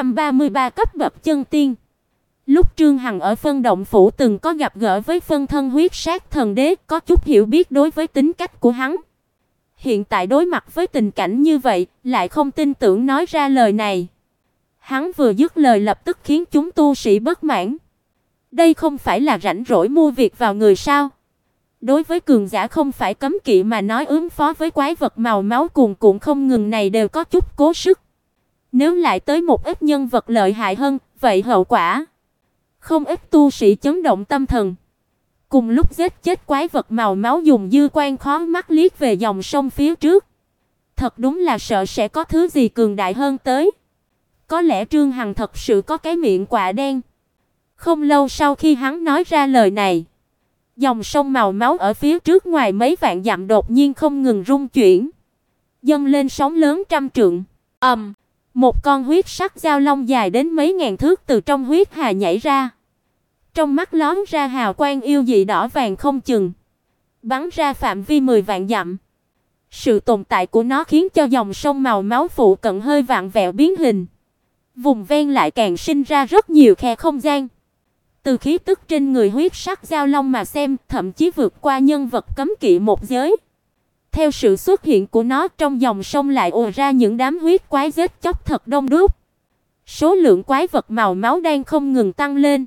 633 cấp bậc chân tiên. Lúc Trương Hằng ở Phân Động phủ từng có gặp gỡ với phân thân huyết sát thần đế, có chút hiểu biết đối với tính cách của hắn. Hiện tại đối mặt với tình cảnh như vậy, lại không tin tưởng nói ra lời này. Hắn vừa dứt lời lập tức khiến chúng tu sĩ bất mãn. Đây không phải là rảnh rỗi mua việc vào người sao? Đối với cường giả không phải cấm kỵ mà nói, ứng phó với quái vật màu máu cuồn cuộn không ngừng này đều có chút cố sức. Nếu lại tới một ít nhân vật lợi hại hơn, vậy hậu quả không ít tu sĩ chấn động tâm thần. Cùng lúc giết chết quái vật màu máu, dùng dư quan khó mắt liếc về dòng sông phía trước. Thật đúng là sợ sẽ có thứ gì cường đại hơn tới. Có lẽ Trương Hằng thật sự có cái miệng quạ đen. Không lâu sau khi hắn nói ra lời này, dòng sông màu máu ở phía trước ngoài mấy vạn dặm đột nhiên không ngừng rung chuyển, dâng lên sóng lớn trăm trượng. Một con huyết sắc giao long dài đến mấy ngàn thước từ trong huyết hà nhảy ra. Trong mắt lóe ra hào quang yêu dị đỏ vàng không chừng, bắn ra phạm vi 10 vạn dặm. Sự tồn tại của nó khiến cho dòng sông màu máu phụ cận hơi vặn vẹo biến hình. Vùng ven lại càng sinh ra rất nhiều khe không gian. Từ khí tức trên người huyết sắc giao long mà xem, thậm chí vượt qua nhân vật cấm kỵ một giới. Theo sự xuất hiện của nó, trong dòng sông lại ùa ra những đám huyết quái giết chóc thật đông đúc. Số lượng quái vật màu máu đang không ngừng tăng lên.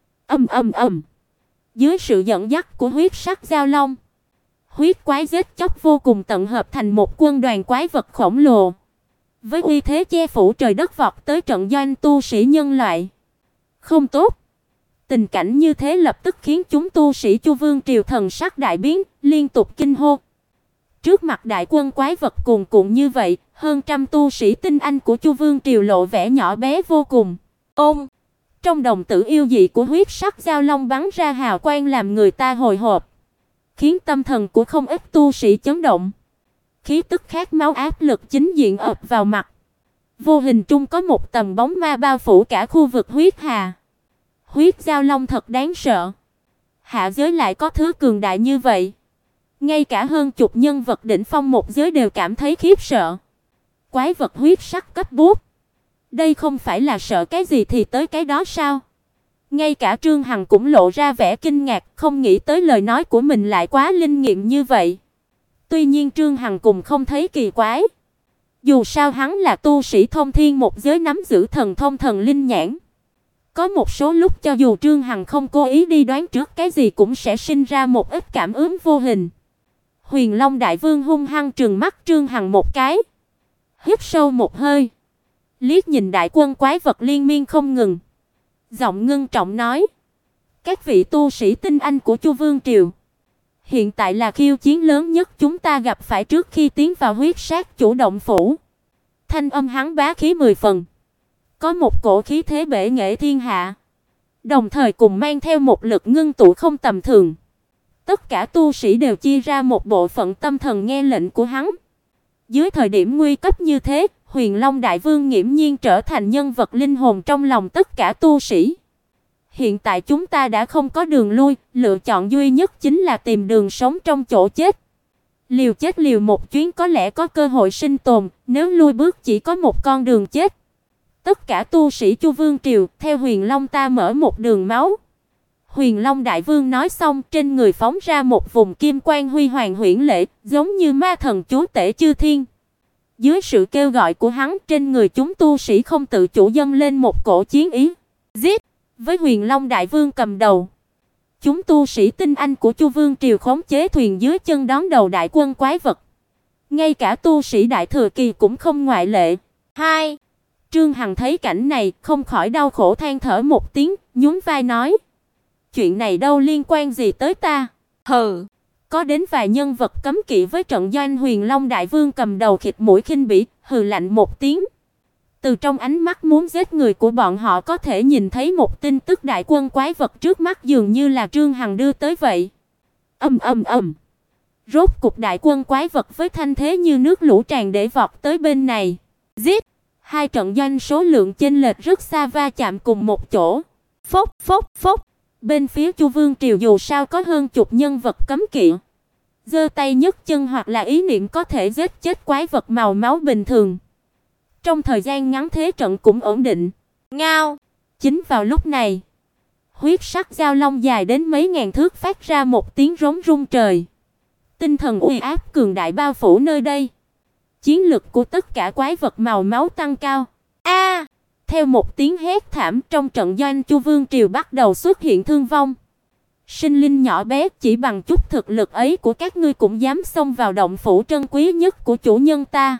Dưới sự dẫn dắt của huyết sắc giao long, huyết quái giết chóc vô cùng tận hợp thành một quân đoàn quái vật khổng lồ. Với uy thế che phủ trời đất vọt tới trận doanh tu sĩ nhân loại. Không tốt. Tình cảnh như thế lập tức khiến chúng tu sĩ Chu Vương triều thần sắc đại biến, liên tục kinh hô. Trước mặt đại quân quái vật cuồn cuộn như vậy, hơn 100 tu sĩ tinh anh của Chu Vương triều lộ vẻ nhỏ bé vô cùng. Trong đồng tử yêu dị của huyết sắc giao long bắn ra hào quang làm người ta hồi hộp, khiến tâm thần của không ít tu sĩ chấn động. Khí tức khát máu áp lực chính diện ập vào mặt. Vô hình trung có một tầng bóng ma bao phủ cả khu vực huyết hà. Huyết giao long thật đáng sợ. Hạ giới lại có thứ cường đại như vậy. Ngay cả hơn chục nhân vật đỉnh phong một giới đều cảm thấy khiếp sợ. Quái vật huyết sắc cấp bút. Đây không phải là sợ cái gì thì tới cái đó sao? Ngay cả Trương Hằng cũng lộ ra vẻ kinh ngạc, không nghĩ tới lời nói của mình lại quá linh nghiệm như vậy. Tuy nhiên Trương Hằng cũng không thấy kỳ quái. Dù sao hắn là tu sĩ thông thiên một giới nắm giữ thần thông thần linh nhãn. Có một số lúc cho dù Trương Hằng không cố ý đi đoán trước cái gì cũng sẽ sinh ra một ít cảm ứng vô hình. Huyền Long Đại Vương hung hăng trừng mắt Trương Hằng một cái. Hít sâu một hơi. Liếc nhìn đại quân quái vật liên miên không ngừng. Giọng ngưng trọng nói. Các vị tu sĩ tinh anh của Chu Vương triều, hiện tại là khiêu chiến lớn nhất chúng ta gặp phải trước khi tiến vào huyết sát chủ động phủ. Thanh âm hắn bá khí 10 phần, có một cổ khí thế bệ nghệ thiên hạ, đồng thời cùng mang theo một lực ngưng tụ không tầm thường. Tất cả tu sĩ đều chia ra một bộ phận tâm thần nghe lệnh của hắn. Dưới thời điểm nguy cấp như thế, Huyền Long Đại Vương nghiễm nhiên trở thành nhân vật linh hồn trong lòng tất cả tu sĩ. Hiện tại chúng ta đã không có đường lui, lựa chọn duy nhất chính là tìm đường sống trong chỗ chết. Liều chết liều một chuyến có lẽ có cơ hội sinh tồn, nếu lui bước chỉ có một con đường chết. Tất cả tu sĩ Chu Vương triều, theo Huyền Long ta mở một đường máu. Huyền Long Đại Vương nói xong, trên người phóng ra một vùng kim quang huy hoàng huyễn lệ, giống như ma thần chúa tể chư thiên. Dưới sự kêu gọi của hắn, trên người chúng tu sĩ không tự chủ dâng lên một cổ chiến ý. Giết! Với Huyền Long Đại Vương cầm đầu, chúng tu sĩ tinh anh của Chu Vương triều khống chế thuyền dưới chân đón đầu đại quân quái vật. Ngay cả tu sĩ đại thừa kỳ cũng không ngoại lệ. 2. Trương Hằng thấy cảnh này, không khỏi đau khổ than thở một tiếng, nhún vai nói: "Chuyện này đâu liên quan gì tới ta?" Hừ, có đến vài nhân vật cấm kỵ với trận doanh. Huyền Long Đại Vương cầm đầu khịt mũi khinh bỉ, hừ lạnh một tiếng. Từ trong ánh mắt muốn giết người của bọn họ có thể nhìn thấy một tin tức đại quân quái vật trước mắt dường như là Trương Hằng đưa tới vậy. Rốt cục đại quân quái vật với thanh thế như nước lũ tràn để vọt tới bên này. Giết! Hai trận doanh số lượng chênh lệch rất xa va chạm cùng một chỗ. Phốc phốc phốc. Bên phía Chu Vương triều dù sao có hơn chục nhân vật cấm kỵ. Giơ tay nhấc chân hoặc là ý niệm có thể giết chết quái vật màu máu bình thường. Trong thời gian ngắn thế trận cũng ổn định. Ngao! Chính vào lúc này, huyết sắc giao long dài đến mấy ngàn thước phát ra một tiếng rống rung trời. Tinh thần uy áp cường đại bao phủ nơi đây. Chiến lực của tất cả quái vật màu máu tăng cao. A! Theo một tiếng hét thảm, trong trận doanh Chu Vương triều bắt đầu xuất hiện thương vong. Sinh linh nhỏ bé, chỉ bằng chút thực lực ấy của các ngươi cũng dám xông vào động phủ trân quý nhất của chủ nhân ta.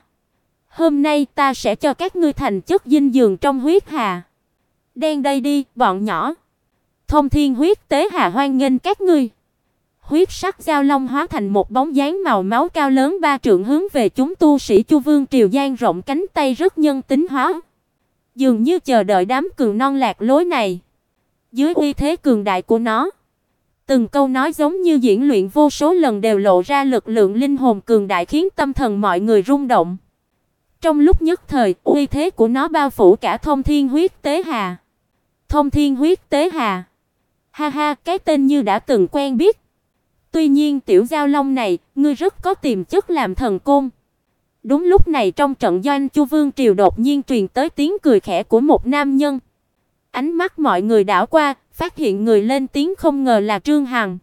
Hôm nay ta sẽ cho các ngươi thành chất dinh dưỡng trong huyết hà. Đen đây đi, bọn nhỏ. Thông Thiên huyết tế hà hoan nghênh các ngươi. Huyết sắc giao long hóa thành một bóng dáng màu máu cao lớn 3 trượng hướng về chúng tu sĩ Chu Vương triều dang rộng cánh tay rất nhân tính hóa. Dường như chờ đợi đám cường non lạc lối này. Dưới uy thế cường đại của nó, từng câu nói giống như diễn luyện vô số lần đều lộ ra lực lượng linh hồn cường đại khiến tâm thần mọi người rung động. Trong lúc nhất thời, uy thế của nó bao phủ cả Thông Thiên huyết tế hà. Thông Thiên huyết tế hà. Ha ha, cái tên như đã từng quen biết. Tuy nhiên tiểu giao long này, ngươi rất có tiềm chất làm thần côn. Đúng lúc này trong trận doanh Chu Vương triều đột nhiên truyền tới tiếng cười khẽ của một nam nhân. Ánh mắt mọi người đảo qua, phát hiện người lên tiếng không ngờ là Trương Hằng.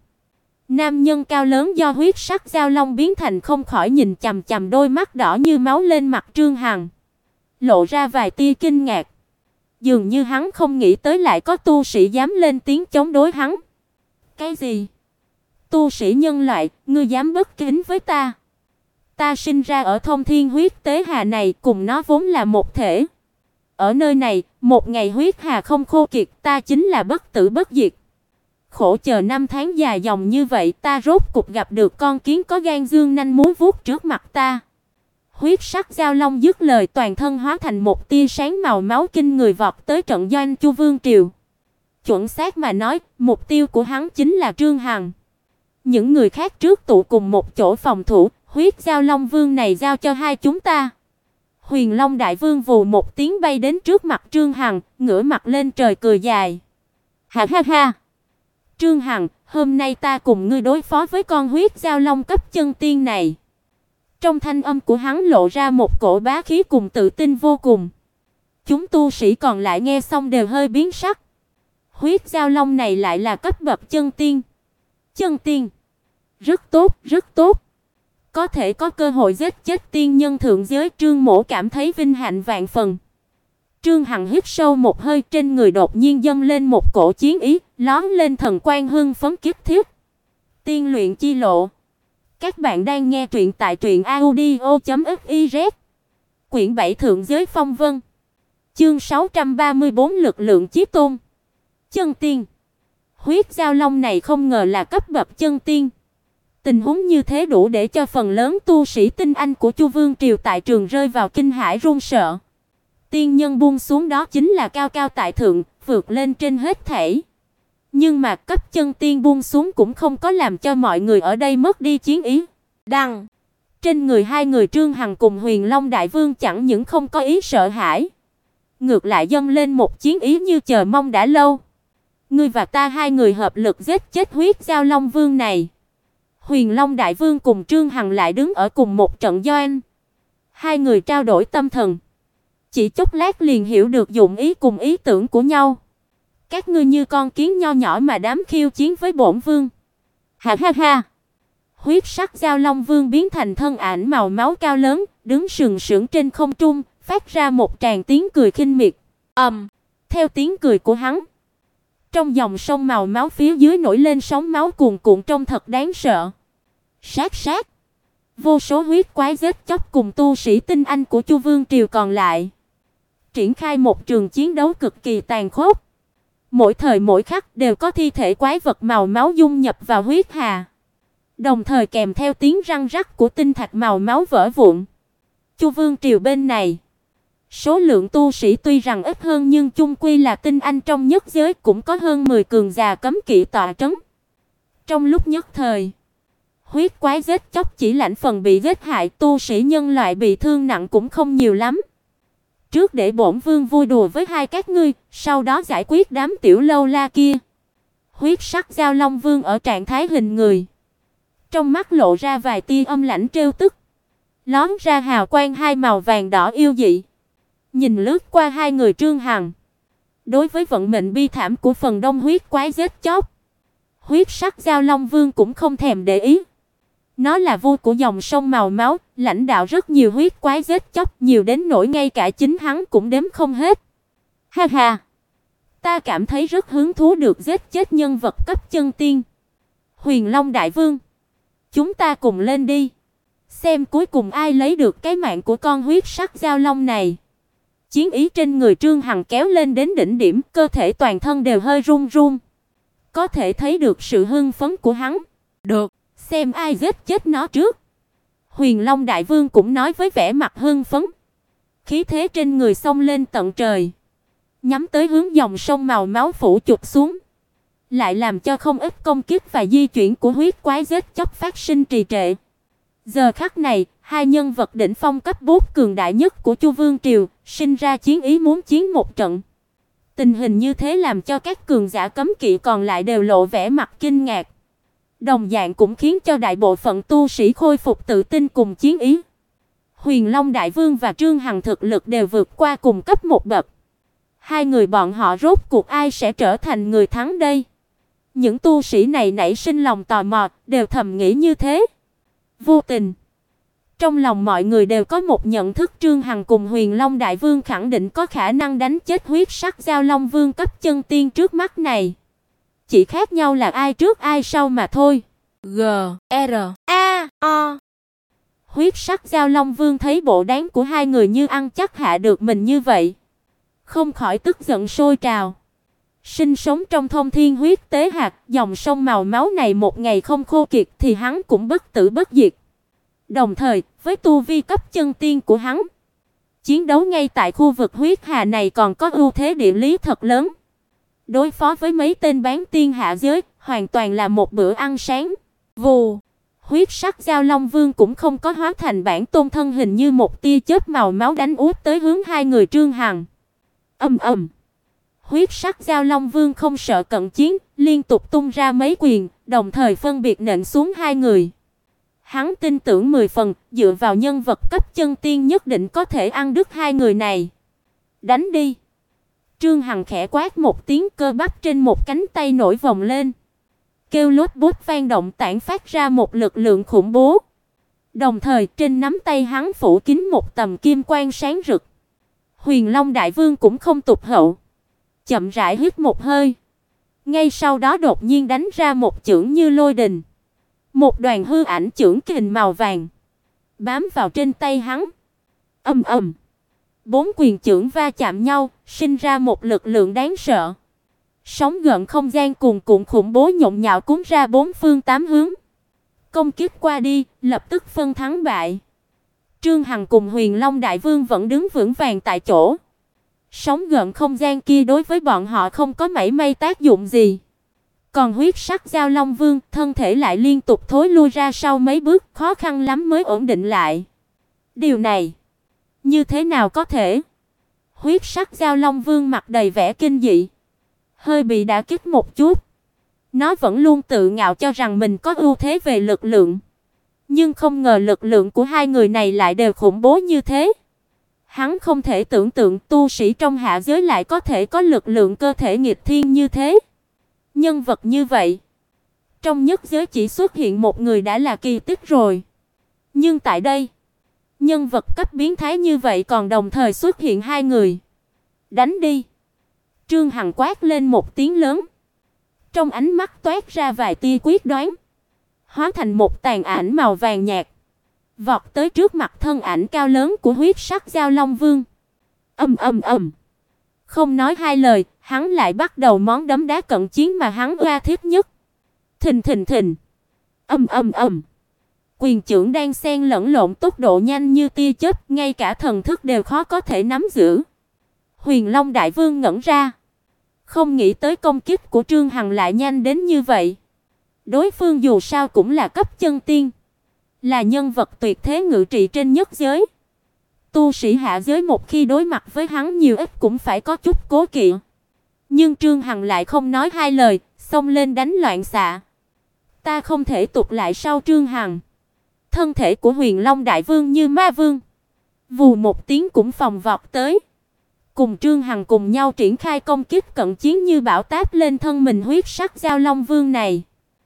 Nam nhân cao lớn do huyết sắc giao long biến thành không khỏi nhìn chằm chằm đôi mắt đỏ như máu lên mặt Trương Hằng, lộ ra vài tia kinh ngạc. Dường như hắn không nghĩ tới lại có tu sĩ dám lên tiếng chống đối hắn. Cái gì? Tu sĩ nhân loại, ngươi dám bất kính với ta? Ta sinh ra ở Thông Thiên huyết tế hà này, cùng nó vốn là một thể. Ở nơi này, một ngày huyết hà không khô kiệt, ta chính là bất tử bất diệt. Khổ chờ năm tháng dài dòng như vậy, ta rốt cục gặp được con kiến có gan dương nanh muốn vuốt trước mặt ta. Huyết sắc giao long dứt lời, toàn thân hóa thành một tia sáng màu máu kinh người vọt tới trận doanh Chu Vương triều. Chuẩn xác mà nói, mục tiêu của hắn chính là Trương Hằng. Những người khác trước tụ cùng một chỗ phòng thủ, huyết giao long vương này giao cho hai chúng ta. Huyền Long Đại Vương vù một tiếng bay đến trước mặt Trương Hằng, ngửa mặt lên trời cười dài. Ha ha ha! Trương Hằng, hôm nay ta cùng ngươi đối phó với con huyết giao long cấp chân tiên này. Trong thanh âm của hắn lộ ra một cổ bá khí cùng tự tin vô cùng. Chúng tu sĩ còn lại nghe xong đều hơi biến sắc. Huyết giao long này lại là cấp bậc chân tiên. Chân tiên? Rất tốt, rất tốt. Có thể có cơ hội giết chết tiên nhân thượng giới, Trương Mỗ cảm thấy vinh hạnh vạn phần. Trương Hằng hít sâu một hơi, trên người đột nhiên dâng lên một cổ chiến ý, lóe lên thần quang hưng phấn kiếp thiết. Tiên luyện chi lộ. Các bạn đang nghe truyện tại truyệnaudio.fiz. Quyển 7 Thượng giới phong vân. Chương 634 lực lượng chí tôn. Chân tiên. Huyết giao long này không ngờ là cấp bậc chân tiên. Tình huống như thế đủ để cho phần lớn tu sĩ tinh anh của Chu Vương triều tại trường rơi vào kinh hãi run sợ. Tiên nhân buông xuống đó chính là cao cao tại thượng, vượt lên trên hết thảy. Nhưng mà cấp chân tiên buông xuống cũng không có làm cho mọi người ở đây mất đi chiến ý. Đăng, trên người hai người Trương Hằng cùng Huyền Long Đại Vương chẳng những không có ý sợ hãi, ngược lại dâng lên một chiến ý như chờ mong đã lâu. Ngươi và ta hai người hợp lực giết chết huyết giao long vương này. Huyền Long Đại Vương cùng Trương Hằng lại đứng ở cùng một trận doanh. Hai người trao đổi tâm thần, chỉ chốc lát liền hiểu được dụng ý cùng ý tưởng của nhau. Các ngươi như con kiến nho nhỏ mà dám khiêu chiến với bổn vương. Ha ha ha. Huyết sắc giao long vương biến thành thân ảnh màu máu cao lớn, đứng sừng sững trên không trung, phát ra một tràng tiếng cười khinh miệt. Theo tiếng cười của hắn, trong dòng sông màu máu phía dưới nổi lên sóng máu cuồn cuộn trông thật đáng sợ. Sát sát, vô số huyết quái giết chóc cùng tu sĩ tinh anh của Chu Vương triều còn lại, triển khai một trường chiến đấu cực kỳ tàn khốc. Mỗi thời mỗi khắc đều có thi thể quái vật màu máu dung nhập vào huyết hà, đồng thời kèm theo tiếng răng rắc của tinh thạch màu máu vỡ vụn. Chu Vương triều bên này, số lượng tu sĩ tuy rằng ít hơn nhưng chung quy là tinh anh trong nhất giới, cũng có hơn 10 cường giả cấm kỵ tọa trấn. Trong lúc nhất thời, huyết quái giết chóc chỉ lãnh phần bị giết hại, tu sĩ nhân loại bị thương nặng cũng không nhiều lắm. Trước để bổn vương vui đùa với hai các ngươi, sau đó giải quyết đám tiểu lâu la kia. Huyết sắc giao long vương ở trạng thái hình người, trong mắt lộ ra vài tia âm lãnh trêu tức, lóm ra hào quang hai màu vàng đỏ yêu dị. Nhìn lướt qua hai người Trương Hằng, đối với vận mệnh bi thảm của phần đông huyết quái giết chóc, huyết sắc giao long vương cũng không thèm để ý. Nó là vua của dòng sông màu máu, lãnh đạo rất nhiều huyết quái giết chóc, nhiều đến nỗi ngay cả chính hắn cũng đếm không hết. Ha ha, ta cảm thấy rất hứng thú được giết chết nhân vật cấp chân tiên. Huyền Long Đại Vương, chúng ta cùng lên đi, xem cuối cùng ai lấy được cái mạng của con huyết sắc giao long này. Chiến ý trên người Trương Hằng kéo lên đến đỉnh điểm, cơ thể toàn thân đều hơi run run. Có thể thấy được sự hưng phấn của hắn. Được, xem ai giết chết nó trước. Huyền Long Đại Vương cũng nói với vẻ mặt hưng phấn. Khí thế trên người xông lên tận trời, nhắm tới hướng dòng sông màu máu phủ chụp xuống, lại làm cho không ít công kích và di chuyển của huyết quái giết chóc phát sinh trì trệ. Giờ khắc này, hai nhân vật đỉnh phong cấp bút cường đại nhất của Chu Vương triều sinh ra chiến ý muốn chiến một trận. Tình hình như thế làm cho các cường giả cấm kỵ còn lại đều lộ vẻ mặt kinh ngạc. Đồng dạng cũng khiến cho đại bộ phận tu sĩ khôi phục tự tin cùng chiến ý. Huyền Long Đại Vương và Trương Hằng thực lực đều vượt qua cùng cấp một bậc. Hai người bọn họ rốt cuộc ai sẽ trở thành người thắng đây? Những tu sĩ này nảy sinh lòng tò mò, đều thầm nghĩ như thế. Vô tình, trong lòng mọi người đều có một nhận thức, Trương Hằng cùng Huyền Long Đại Vương khẳng định có khả năng đánh chết huyết sắc giao long vương cấp chân tiên trước mắt này. Chỉ khác nhau là ai trước ai sau mà thôi. G-R-A-O. Huyết sắc giao long vương thấy bộ dáng của hai người như ăn chắc hạ được mình như vậy, không khỏi tức giận sôi trào. Sinh sống trong thông thiên huyết tế hạt, dòng sông màu máu này một ngày không khô kiệt thì hắn cũng bất tử bất diệt. Đồng thời, với tu vi cấp chân tiên của hắn, chiến đấu ngay tại khu vực huyết hà này còn có ưu thế địa lý thật lớn. Đối phó với mấy tên bán tiên hạ giới, hoàn toàn là một bữa ăn sáng. Vù, huyết sắc giao long vương cũng không có hóa thành bản tôn thân hình như một tia chớp màu máu đánh út tới hướng hai người Trương Hằng. Huyết sắc giao long vương không sợ cận chiến, liên tục tung ra mấy quyền, đồng thời phân biệt nện xuống hai người. Hắn tin tưởng 10 phần, dựa vào nhân vật cấp chân tiên nhất định có thể ăn đứt hai người này. Đánh đi. Trương Hằng khẽ quát một tiếng, cơ bắp trên một cánh tay nổi vòng lên. Kêu lốt bút vang động tản phát ra một lực lượng khủng bố. Đồng thời trên nắm tay hắn phủ kín một tầm kim quang sáng rực. Huyền Long Đại Vương cũng không tụt hậu, chậm rãi hít một hơi. Ngay sau đó đột nhiên đánh ra một chưởng như lôi đình. Một đoàn hư ảnh chưởng kình màu vàng bám vào trên tay hắn. Bốn quyền chưởng va chạm nhau, sinh ra một lực lượng đáng sợ. Sóng gợn không gian cuồn cuộn khủng bố nhộn nhạo cuốn ra bốn phương tám hướng. Công kích qua đi, lập tức phân thắng bại. Trương Hằng cùng Huyền Long Đại Vương vẫn đứng vững vàng tại chỗ. Sóng gợn không gian kia đối với bọn họ không có mảy may tác dụng gì. Còn huyết sắc Giao Long Vương, thân thể lại liên tục thối lui ra sau mấy bước, khó khăn lắm mới ổn định lại. Điều này, như thế nào có thể? Huyết sắc Giao Long Vương mặt đầy vẻ kinh dị, hơi bị đả kích một chút. Nó vẫn luôn tự ngạo cho rằng mình có ưu thế về lực lượng, nhưng không ngờ lực lượng của hai người này lại đều khủng bố như thế. Hắn không thể tưởng tượng tu sĩ trong hạ giới lại có thể có lực lượng cơ thể nghịch thiên như thế. Nhân vật như vậy, trong nhất giới chỉ xuất hiện một người đã là kỳ tích rồi. Nhưng tại đây, nhân vật cấp biến thái như vậy còn đồng thời xuất hiện hai người. Đánh đi! Trương Hằng quát lên một tiếng lớn. Trong ánh mắt toát ra vài tia quyết đoán, hóa thành một tàn ảnh màu vàng nhạt, vọt tới trước mặt thân ảnh cao lớn của huyết sắc Giao Long Vương. Ầm. Không nói hai lời, hắn lại bắt đầu món đấm đá cận chiến mà hắn ưa thích nhất. Thình. Ầm. Quyền chưởng đang xen lẫn lộn tốc độ nhanh như tia chớp, ngay cả thần thức đều khó có thể nắm giữ. Huyền Long Đại Vương ngẩn ra, không nghĩ tới công kích của Trương Hằng lại nhanh đến như vậy. Đối phương dù sao cũng là cấp chân tiên, là nhân vật tuyệt thế ngự trị trên nhất giới. Tu sĩ hạ giới một khi đối mặt với hắn nhiều ít cũng phải có chút cố kỵ. Nhưng Trương Hằng lại không nói hai lời, xông lên đánh loạn xạ. Ta không thể tụt lại sau Trương Hằng. Thân thể của Huyền Long Đại Vương như ma vương, vù một tiếng cũng phòng vọt tới, cùng Trương Hằng cùng nhau triển khai công kích cận chiến như bão táp lên thân mình huyết sắc Giao Long Vương này.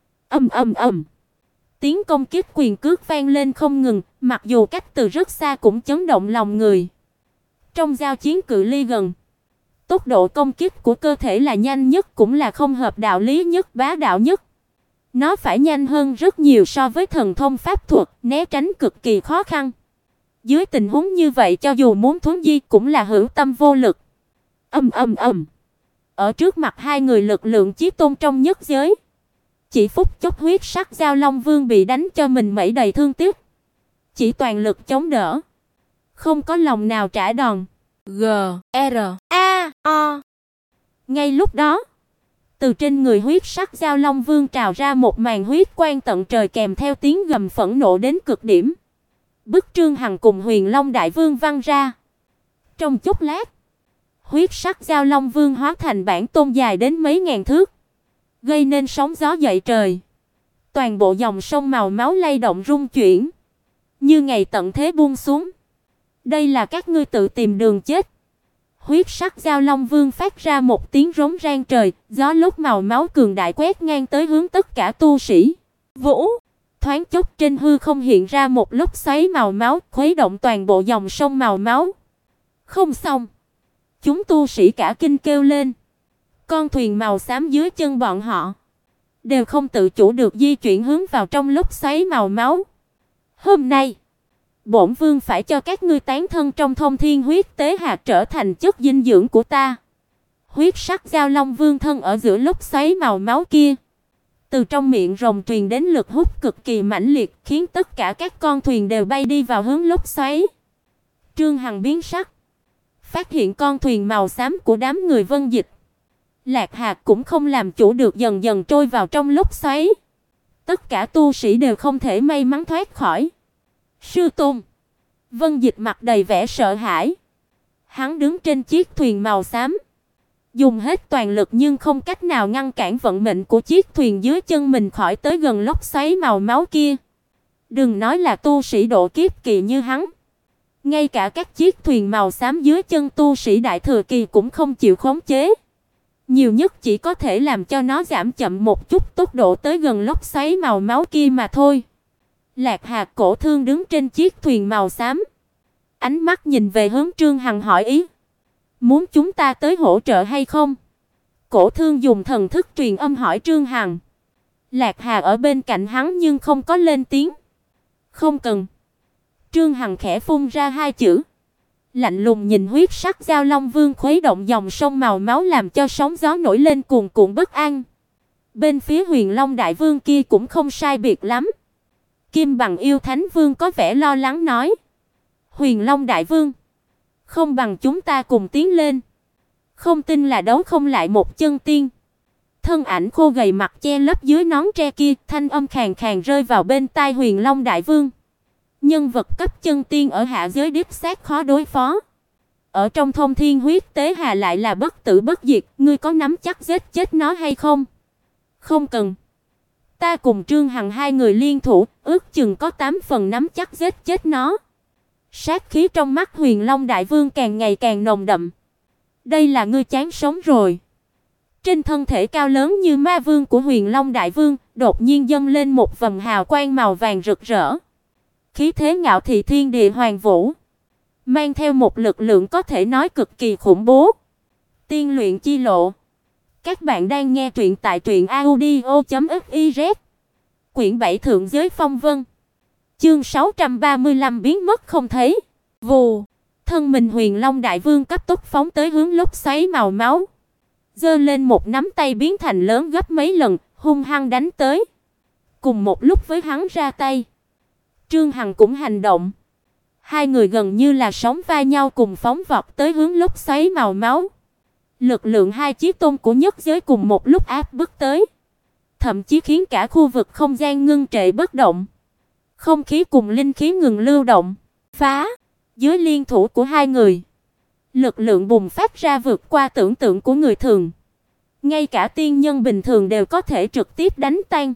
Ầm. Tiếng công kích quyền cước vang lên không ngừng, mặc dù cách từ rất xa cũng chấn động lòng người. Trong giao chiến cự ly gần, tốc độ công kích của cơ thể là nhanh nhất cũng là không hợp đạo lý nhất, bá đạo nhất. Nó phải nhanh hơn rất nhiều so với thần thông pháp thuật, né tránh cực kỳ khó khăn. Dưới tình huống như vậy cho dù muốn thuấn di cũng là hữu tâm vô lực. Ầm. Ở trước mặt hai người lực lượng chí tôn trong nhất giới, chỉ phút chốc huyết sắc Giao Long Vương bị đánh cho mình mẩy đầy thương tiếc, chỉ toàn lực chống đỡ, không có lòng nào trả đòn. G.R.A.O. Ngay lúc đó, từ trên người huyết sắc Giao Long Vương trào ra một màn huyết quang tận trời kèm theo tiếng gầm phẫn nộ đến cực điểm. Bức Trương Hằng cùng Huyền Long Đại Vương văng ra. Trong chốc lát, huyết sắc Giao Long Vương hóa thành bản tôn dài đến mấy ngàn thước, gây nên sóng gió dậy trời. Toàn bộ dòng sông màu máu lay động rung chuyển, như ngày tận thế buông xuống. Đây là các ngươi tự tìm đường chết. Huyết sắc Giao Long Vương phát ra một tiếng rống rang trời, gió lốc màu máu cường đại quét ngang tới hướng tất cả tu sĩ. Vũ, thoáng chốc trên hư không hiện ra một lốc xoáy màu máu, khuấy động toàn bộ dòng sông màu máu. Không xong, chúng tu sĩ cả kinh kêu lên. Con thuyền màu xám dưới chân bọn họ đều không tự chủ được di chuyển hướng vào trong lốc xoáy màu máu. Hôm nay, bổn vương phải cho các ngươi tán thân trong Thông Thiên huyết tế hạt trở thành chất dinh dưỡng của ta. Huyết sắc Giao Long Vương thân ở giữa lốc xoáy màu máu kia, từ trong miệng rồng truyền đến lực hút cực kỳ mãnh liệt, khiến tất cả các con thuyền đều bay đi vào hướng lốc xoáy. Trương Hằng biến sắc, phát hiện con thuyền màu xám của đám người Vân Dịch, Lạc Hạt cũng không làm chủ được dần dần trôi vào trong lốc xoáy. Tất cả tu sĩ đều không thể may mắn thoát khỏi. Sư tôn! Vân Dịch mặt đầy vẻ sợ hãi. Hắn đứng trên chiếc thuyền màu xám, dùng hết toàn lực nhưng không cách nào ngăn cản vận mệnh của chiếc thuyền dưới chân mình khỏi tới gần lốc xoáy màu máu kia. Đừng nói là tu sĩ độ kiếp kỳ như hắn, ngay cả các chiếc thuyền màu xám dưới chân tu sĩ đại thừa kỳ cũng không chịu khống chế. Nhiều nhất chỉ có thể làm cho nó giảm chậm một chút tốc độ tới gần lốc xoáy màu máu kia mà thôi. Lạc Hạt Cổ Thương đứng trên chiếc thuyền màu xám, ánh mắt nhìn về hướng Trương Hằng hỏi ý. Muốn chúng ta tới hỗ trợ hay không? Cổ Thương dùng thần thức truyền âm hỏi Trương Hằng. Lạc Hà ở bên cạnh hắn nhưng không có lên tiếng. Không cần. Trương Hằng khẽ phun ra hai chữ. lạnh lùng nhìn huyết sắc Giao Long Vương khuấy động dòng sông màu máu làm cho sóng gió nổi lên cuồn cuộn bất an. Bên phía Huyền Long Đại Vương kia cũng không sai biệt lắm. Kim Bằng Yêu Thánh Vương có vẻ lo lắng nói: "Huyền Long Đại Vương, không bằng chúng ta cùng tiến lên. Không tin là đấu không lại một chân tiên." Thân ảnh khô gầy mặt che lấp dưới nón tre kia, thanh âm khàn khàn rơi vào bên tai Huyền Long Đại Vương. Nhân vật cấp chân tiên ở hạ giới đích xác khó đối phó. Ở trong Thông Thiên Huyết Tế Hà lại là bất tử bất diệt, ngươi có nắm chắc giết chết nó hay không? Không cần. Ta cùng Trương Hằng hai người liên thủ, ước chừng có 8 phần nắm chắc giết chết nó. Sát khí trong mắt Huyền Long Đại Vương càng ngày càng nồng đậm. Đây là ngươi chán sống rồi. Trên thân thể cao lớn như ma vương của Huyền Long Đại Vương, đột nhiên dâng lên một vầng hào quang màu vàng rực rỡ. Khí thế ngạo thị thiên địa hoàng vũ, mang theo một lực lượng có thể nói cực kỳ khủng bố. Tiên luyện chi lộ. Các bạn đang nghe truyện tại truyệnaudio.fiz. Quyển 7 Thượng giới phong vân. Chương 635 biến mất không thấy. Vù, thân mình Huyền Long Đại Vương cấp tốc phóng tới hướng lốc xoáy màu máu. Giơ lên một nắm tay biến thành lớn gấp mấy lần, hung hăng đánh tới. Cùng một lúc với hắn ra tay, Trương Hằng cũng hành động. Hai người gần như là sóng vai nhau cùng phóng vọt tới hướng lốc xoáy màu máu. Lực lượng hai chí tôn của nhất giới cùng một lúc áp bức tới, thậm chí khiến cả khu vực không gian ngưng trệ bất động. Không khí cùng linh khí ngừng lưu động. Phá! Dưới liên thủ của hai người, lực lượng bùng phát ra vượt qua tưởng tượng của người thường. Ngay cả tiên nhân bình thường đều có thể trực tiếp đánh tan.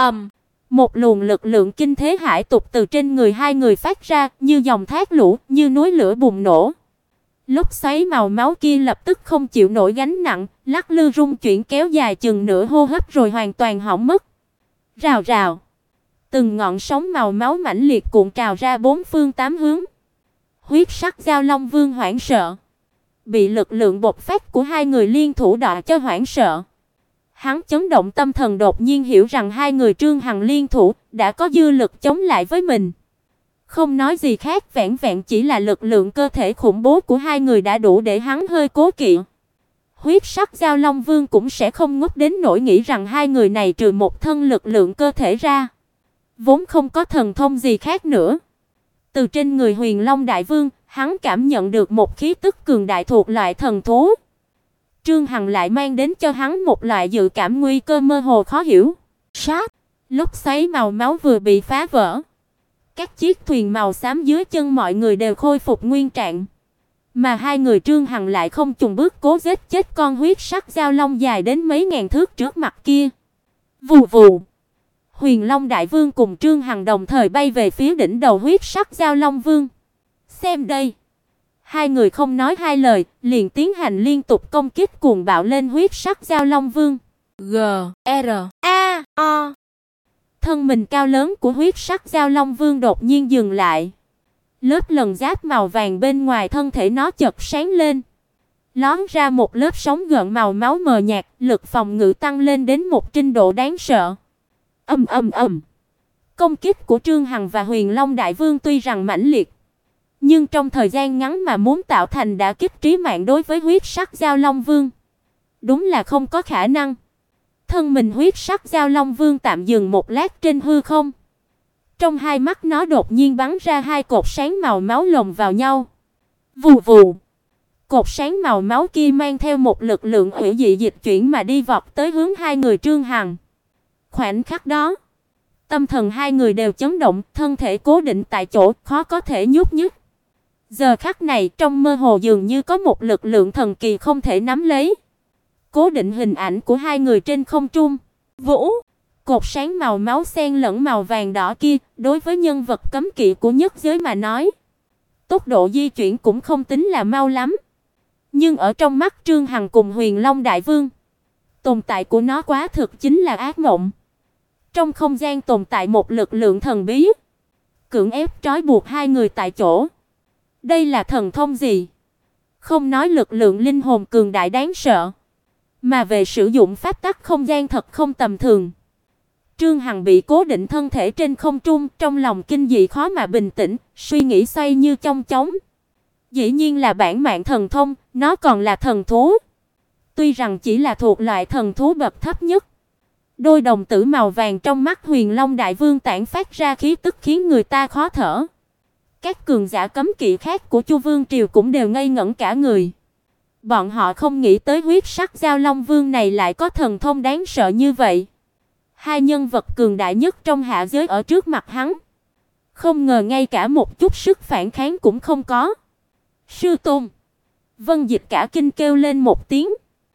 Một luồng lực lượng kinh thế hải tục từ trên người hai người phát ra, như dòng thác lũ, như núi lửa bùng nổ. Lốc xoáy màu máu kia lập tức không chịu nổi gánh nặng, lắc lư rung chuyển kéo dài chừng nửa hô hấp rồi hoàn toàn hỏng mất. Rào rào, từng ngọn sóng màu máu mãnh liệt cuộn trào ra bốn phương tám hướng. Huyết sắc Giao Long Vương hoảng sợ, bị lực lượng bộc phát của hai người liên thủ đọa cho hoảng sợ. Hắn chấn động tâm thần, đột nhiên hiểu rằng hai người Trương Hằng liên thủ đã có dư lực chống lại với mình. Không nói gì khác, vẹn vẹn chỉ là lực lượng cơ thể khủng bố của hai người đã đủ để hắn hơi cố kỵ. Huyết sắc Giao Long Vương cũng sẽ không ngốc đến nỗi nghĩ rằng hai người này trừ một thân lực lượng cơ thể ra, vốn không có thần thông gì khác nữa. Từ trên người Huyền Long Đại Vương, hắn cảm nhận được một khí tức cường đại thuộc loại thần thú. Trương Hằng lại mang đến cho hắn một loại dự cảm nguy cơ mơ hồ khó hiểu. Sát, lốc xoáy màu máu vừa bị phá vỡ, các chiếc thuyền màu xám dưới chân mọi người đều khôi phục nguyên trạng, mà hai người Trương Hằng lại không chùn bước cố giết chết con huyết sắc giao long dài đến mấy ngàn thước trước mặt kia. Vù vù, Huyền Long Đại Vương cùng Trương Hằng đồng thời bay về phía đỉnh đầu huyết sắc Giao Long Vương. Xem đây. Hai người không nói hai lời, liền tiến hành liên tục công kích cuồng bạo lên huyết sắc Giao Long Vương. G R A O. Thân mình cao lớn của huyết sắc Giao Long Vương đột nhiên dừng lại. Lớp lần giáp màu vàng bên ngoài thân thể nó chợt sáng lên, lóm ra một lớp sóng gợn màu máu mờ nhạt, lực phòng ngự tăng lên đến một trình độ đáng sợ. Công kích của Trương Hằng và Huyền Long Đại Vương tuy rằng mãnh liệt, nhưng trong thời gian ngắn mà muốn tạo thành đả kích trí mạng đối với huyết sắc Giao Long Vương, đúng là không có khả năng. Thân mình huyết sắc Giao Long Vương tạm dừng một lát trên hư không. Trong hai mắt nó đột nhiên bắn ra hai cột sáng màu máu lồng vào nhau. Vù vù. Cột sáng màu máu kia mang theo một lực lượng hủy dị dịch chuyển mà đi vọt tới hướng hai người Trương Hằng. Khoảnh khắc đó, tâm thần hai người đều chấn động, thân thể cố định tại chỗ, khó có thể nhúc nhích. Giờ khắc này, trong mơ hồ dường như có một lực lượng thần kỳ không thể nắm lấy, cố định hình ảnh của hai người trên không trung. Vũ, cột sáng màu máu xen lẫn màu vàng đỏ kia, đối với nhân vật cấm kỵ của nhất giới mà nói, tốc độ di chuyển cũng không tính là mau lắm. Nhưng ở trong mắt Trương Hằng cùng Huyền Long Đại Vương, tồn tại của nó quá thực chính là ác mộng. Trong không gian tồn tại một lực lượng thần bí, cưỡng ép trói buộc hai người tại chỗ. Đây là thần thông gì? Không nói lực lượng linh hồn cường đại đáng sợ, mà về sử dụng pháp tắc không gian thật không tầm thường. Trương Hằng bị cố định thân thể trên không trung, trong lòng kinh dị khó mà bình tĩnh, suy nghĩ xoay như chong chóng. Dĩ nhiên là bản mạng thần thông, nó còn là thần thú. Tuy rằng chỉ là thuộc loại thần thú bậc thấp nhất. Đôi đồng tử màu vàng trong mắt Huyền Long Đại Vương tản phát ra khí tức khiến người ta khó thở. Các cường giả cấm kỵ khác của Chu Vương triều cũng đều ngây ngẩn cả người. Bọn họ không nghĩ tới huyết sắc Giao Long Vương này lại có thần thông đáng sợ như vậy. Hai nhân vật cường đại nhất trong hạ giới ở trước mặt hắn. Không ngờ ngay cả một chút sức phản kháng cũng không có. Sư tôn! Vân Dịch cả kinh kêu lên một tiếng.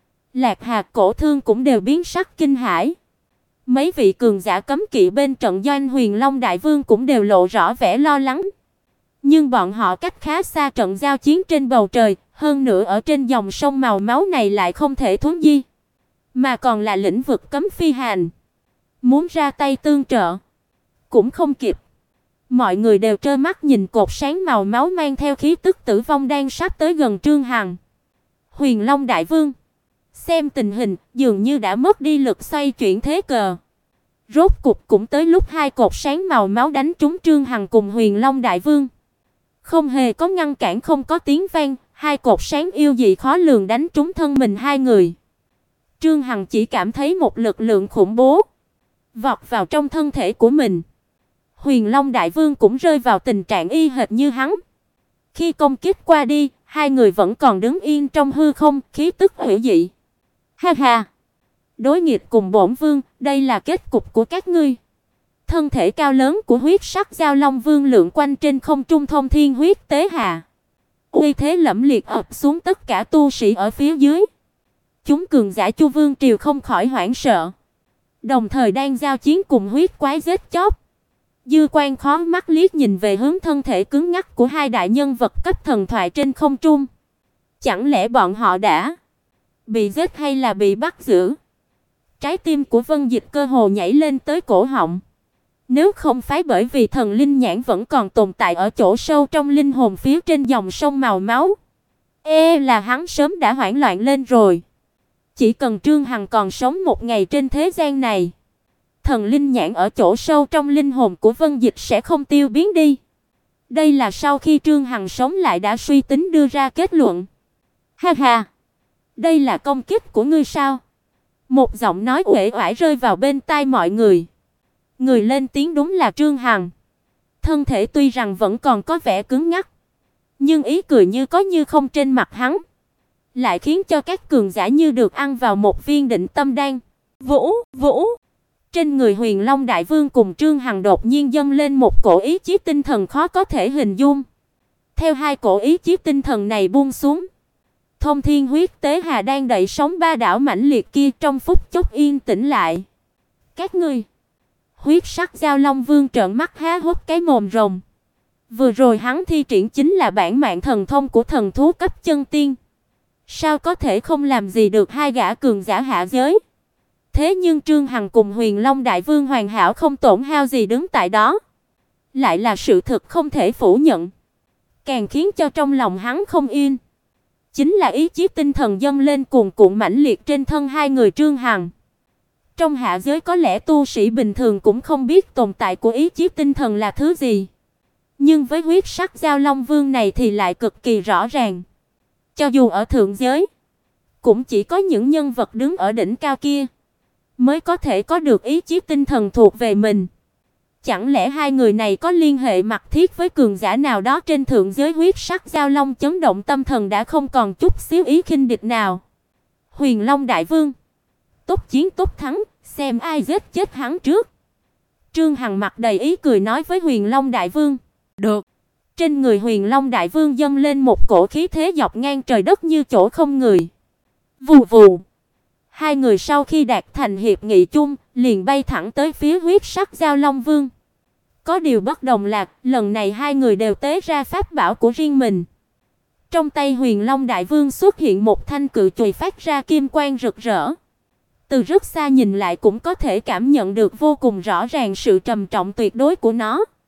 Lạc Hạc Cổ Thương cũng đều biến sắc kinh hãi. Mấy vị cường giả cấm kỵ bên trận doanh Huyền Long Đại Vương cũng đều lộ rõ vẻ lo lắng. Nhưng bọn họ cách khá xa trận giao chiến trên bầu trời, hơn nữa ở trên dòng sông màu máu này lại không thể thuấn di, mà còn là lĩnh vực cấm phi hành. Muốn ra tay tương trợ cũng không kịp. Mọi người đều trơ mắt nhìn cột sáng màu máu mang theo khí tức tử vong đang sắp tới gần Trương Hằng. Huyền Long Đại Vương xem tình hình dường như đã mất đi lực xoay chuyển thế cờ. Rốt cục cũng tới lúc hai cột sáng màu máu đánh trúng Trương Hằng cùng Huyền Long Đại Vương. Không hề có ngăn cản, không có tiếng vang, hai cột sáng yêu dị khó lường đánh trúng thân mình hai người. Trương Hằng chỉ cảm thấy một lực lượng khủng bố vọt vào trong thân thể của mình. Huyền Long Đại Vương cũng rơi vào tình trạng y hệt như hắn. Khi công kích qua đi, hai người vẫn còn đứng yên trong hư không, khí tức hủy dị. Ha ha! Đối nghịch cùng bổn vương, đây là kết cục của các ngươi. Thân thể cao lớn của huyết sắc Giao Long Vương lượn quanh trên không trung thông thiên huyết tế hà. Uy thế lẫm liệt ập xuống tất cả tu sĩ ở phía dưới. Chúng cường giả Chu Vương triều không khỏi hoảng sợ, đồng thời đang giao chiến cùng huyết quái giết chóc. Dư Quan khó mắt liếc nhìn về hướng thân thể cứng ngắc của hai đại nhân vật cấp thần thoại trên không trung. Chẳng lẽ bọn họ đã bị giết hay là bị bắt giữ? Trái tim của Vân Dịch cơ hồ nhảy lên tới cổ họng. Nếu không phải bởi vì thần linh nhãn vẫn còn tồn tại ở chỗ sâu trong linh hồn phía trên dòng sông màu máu, là hắn sớm đã hoảng loạn lên rồi. Chỉ cần Trương Hằng còn sống một ngày trên thế gian này, thần linh nhãn ở chỗ sâu trong linh hồn của Vân Dịch sẽ không tiêu biến đi. Đây là sau khi Trương Hằng sống lại đã suy tính đưa ra kết luận. Ha ha, đây là công kích của ngươi sao? Một giọng nói uể oải rơi vào bên tai mọi người. Người lên tiếng đúng là Trương Hằng. Thân thể tuy rằng vẫn còn có vẻ cứng ngắc, nhưng ý cười như có như không trên mặt hắn lại khiến cho các cường giả như được ăn vào một viên định tâm đan. Vũ, Vũ! Trên người Huyền Long Đại Vương cùng Trương Hằng đột nhiên dâng lên một cổ ý chí tinh thần khó có thể hình dung. Theo hai cổ ý chí tinh thần này buông xuống, thông thiên huyết tế hà đang đẩy sóng ba đảo mãnh liệt kia trong phút chốc yên tĩnh lại. Các ngươi! Huyết sắc Giao Long Vương trợn mắt há hốc cái mồm rồng. Vừa rồi hắn thi triển chính là bản mạng thần thông của thần thú cấp chân tiên. Sao có thể không làm gì được hai gã cường giả hạ giới? Thế nhưng Trương Hằng cùng Huyền Long Đại Vương hoàn hảo không tổn hao gì đứng tại đó, lại là sự thực không thể phủ nhận. Càng khiến cho trong lòng hắn không yên, chính là ý chí tinh thần dâng lên cuồn cuộn mãnh liệt trên thân hai người Trương Hằng. Trong hạ giới có lẽ tu sĩ bình thường cũng không biết tồn tại của ý chí tinh thần là thứ gì, nhưng với huyết sắc Giao Long Vương này thì lại cực kỳ rõ ràng. Cho dù ở thượng giới, cũng chỉ có những nhân vật đứng ở đỉnh cao kia mới có thể có được ý chí tinh thần thuộc về mình. Chẳng lẽ hai người này có liên hệ mật thiết với cường giả nào đó trên thượng giới? Huyết sắc Giao Long chấn động tâm thần đã không còn chút xíu ý khinh địch nào. Huyền Long Đại Vương, tốt chiến tốt thắng, xem ai giết chết hắn trước. Trương Hằng mặt đầy ý cười nói với Huyền Long Đại Vương. Được. Trên người Huyền Long Đại Vương dâng lên một cổ khí thế dọc ngang trời đất như chỗ không người. Vù vù. Hai người sau khi đạt thành hiệp nghị chung, liền bay thẳng tới phía huyết sắc Giao Long Vương. Có điều bất đồng là, lần này hai người đều tế ra pháp bảo của riêng mình. Trong tay Huyền Long Đại Vương xuất hiện một thanh cự chùy phát ra kim quang rực rỡ. Từ rất xa nhìn lại cũng có thể cảm nhận được vô cùng rõ ràng sự trầm trọng tuyệt đối của nó.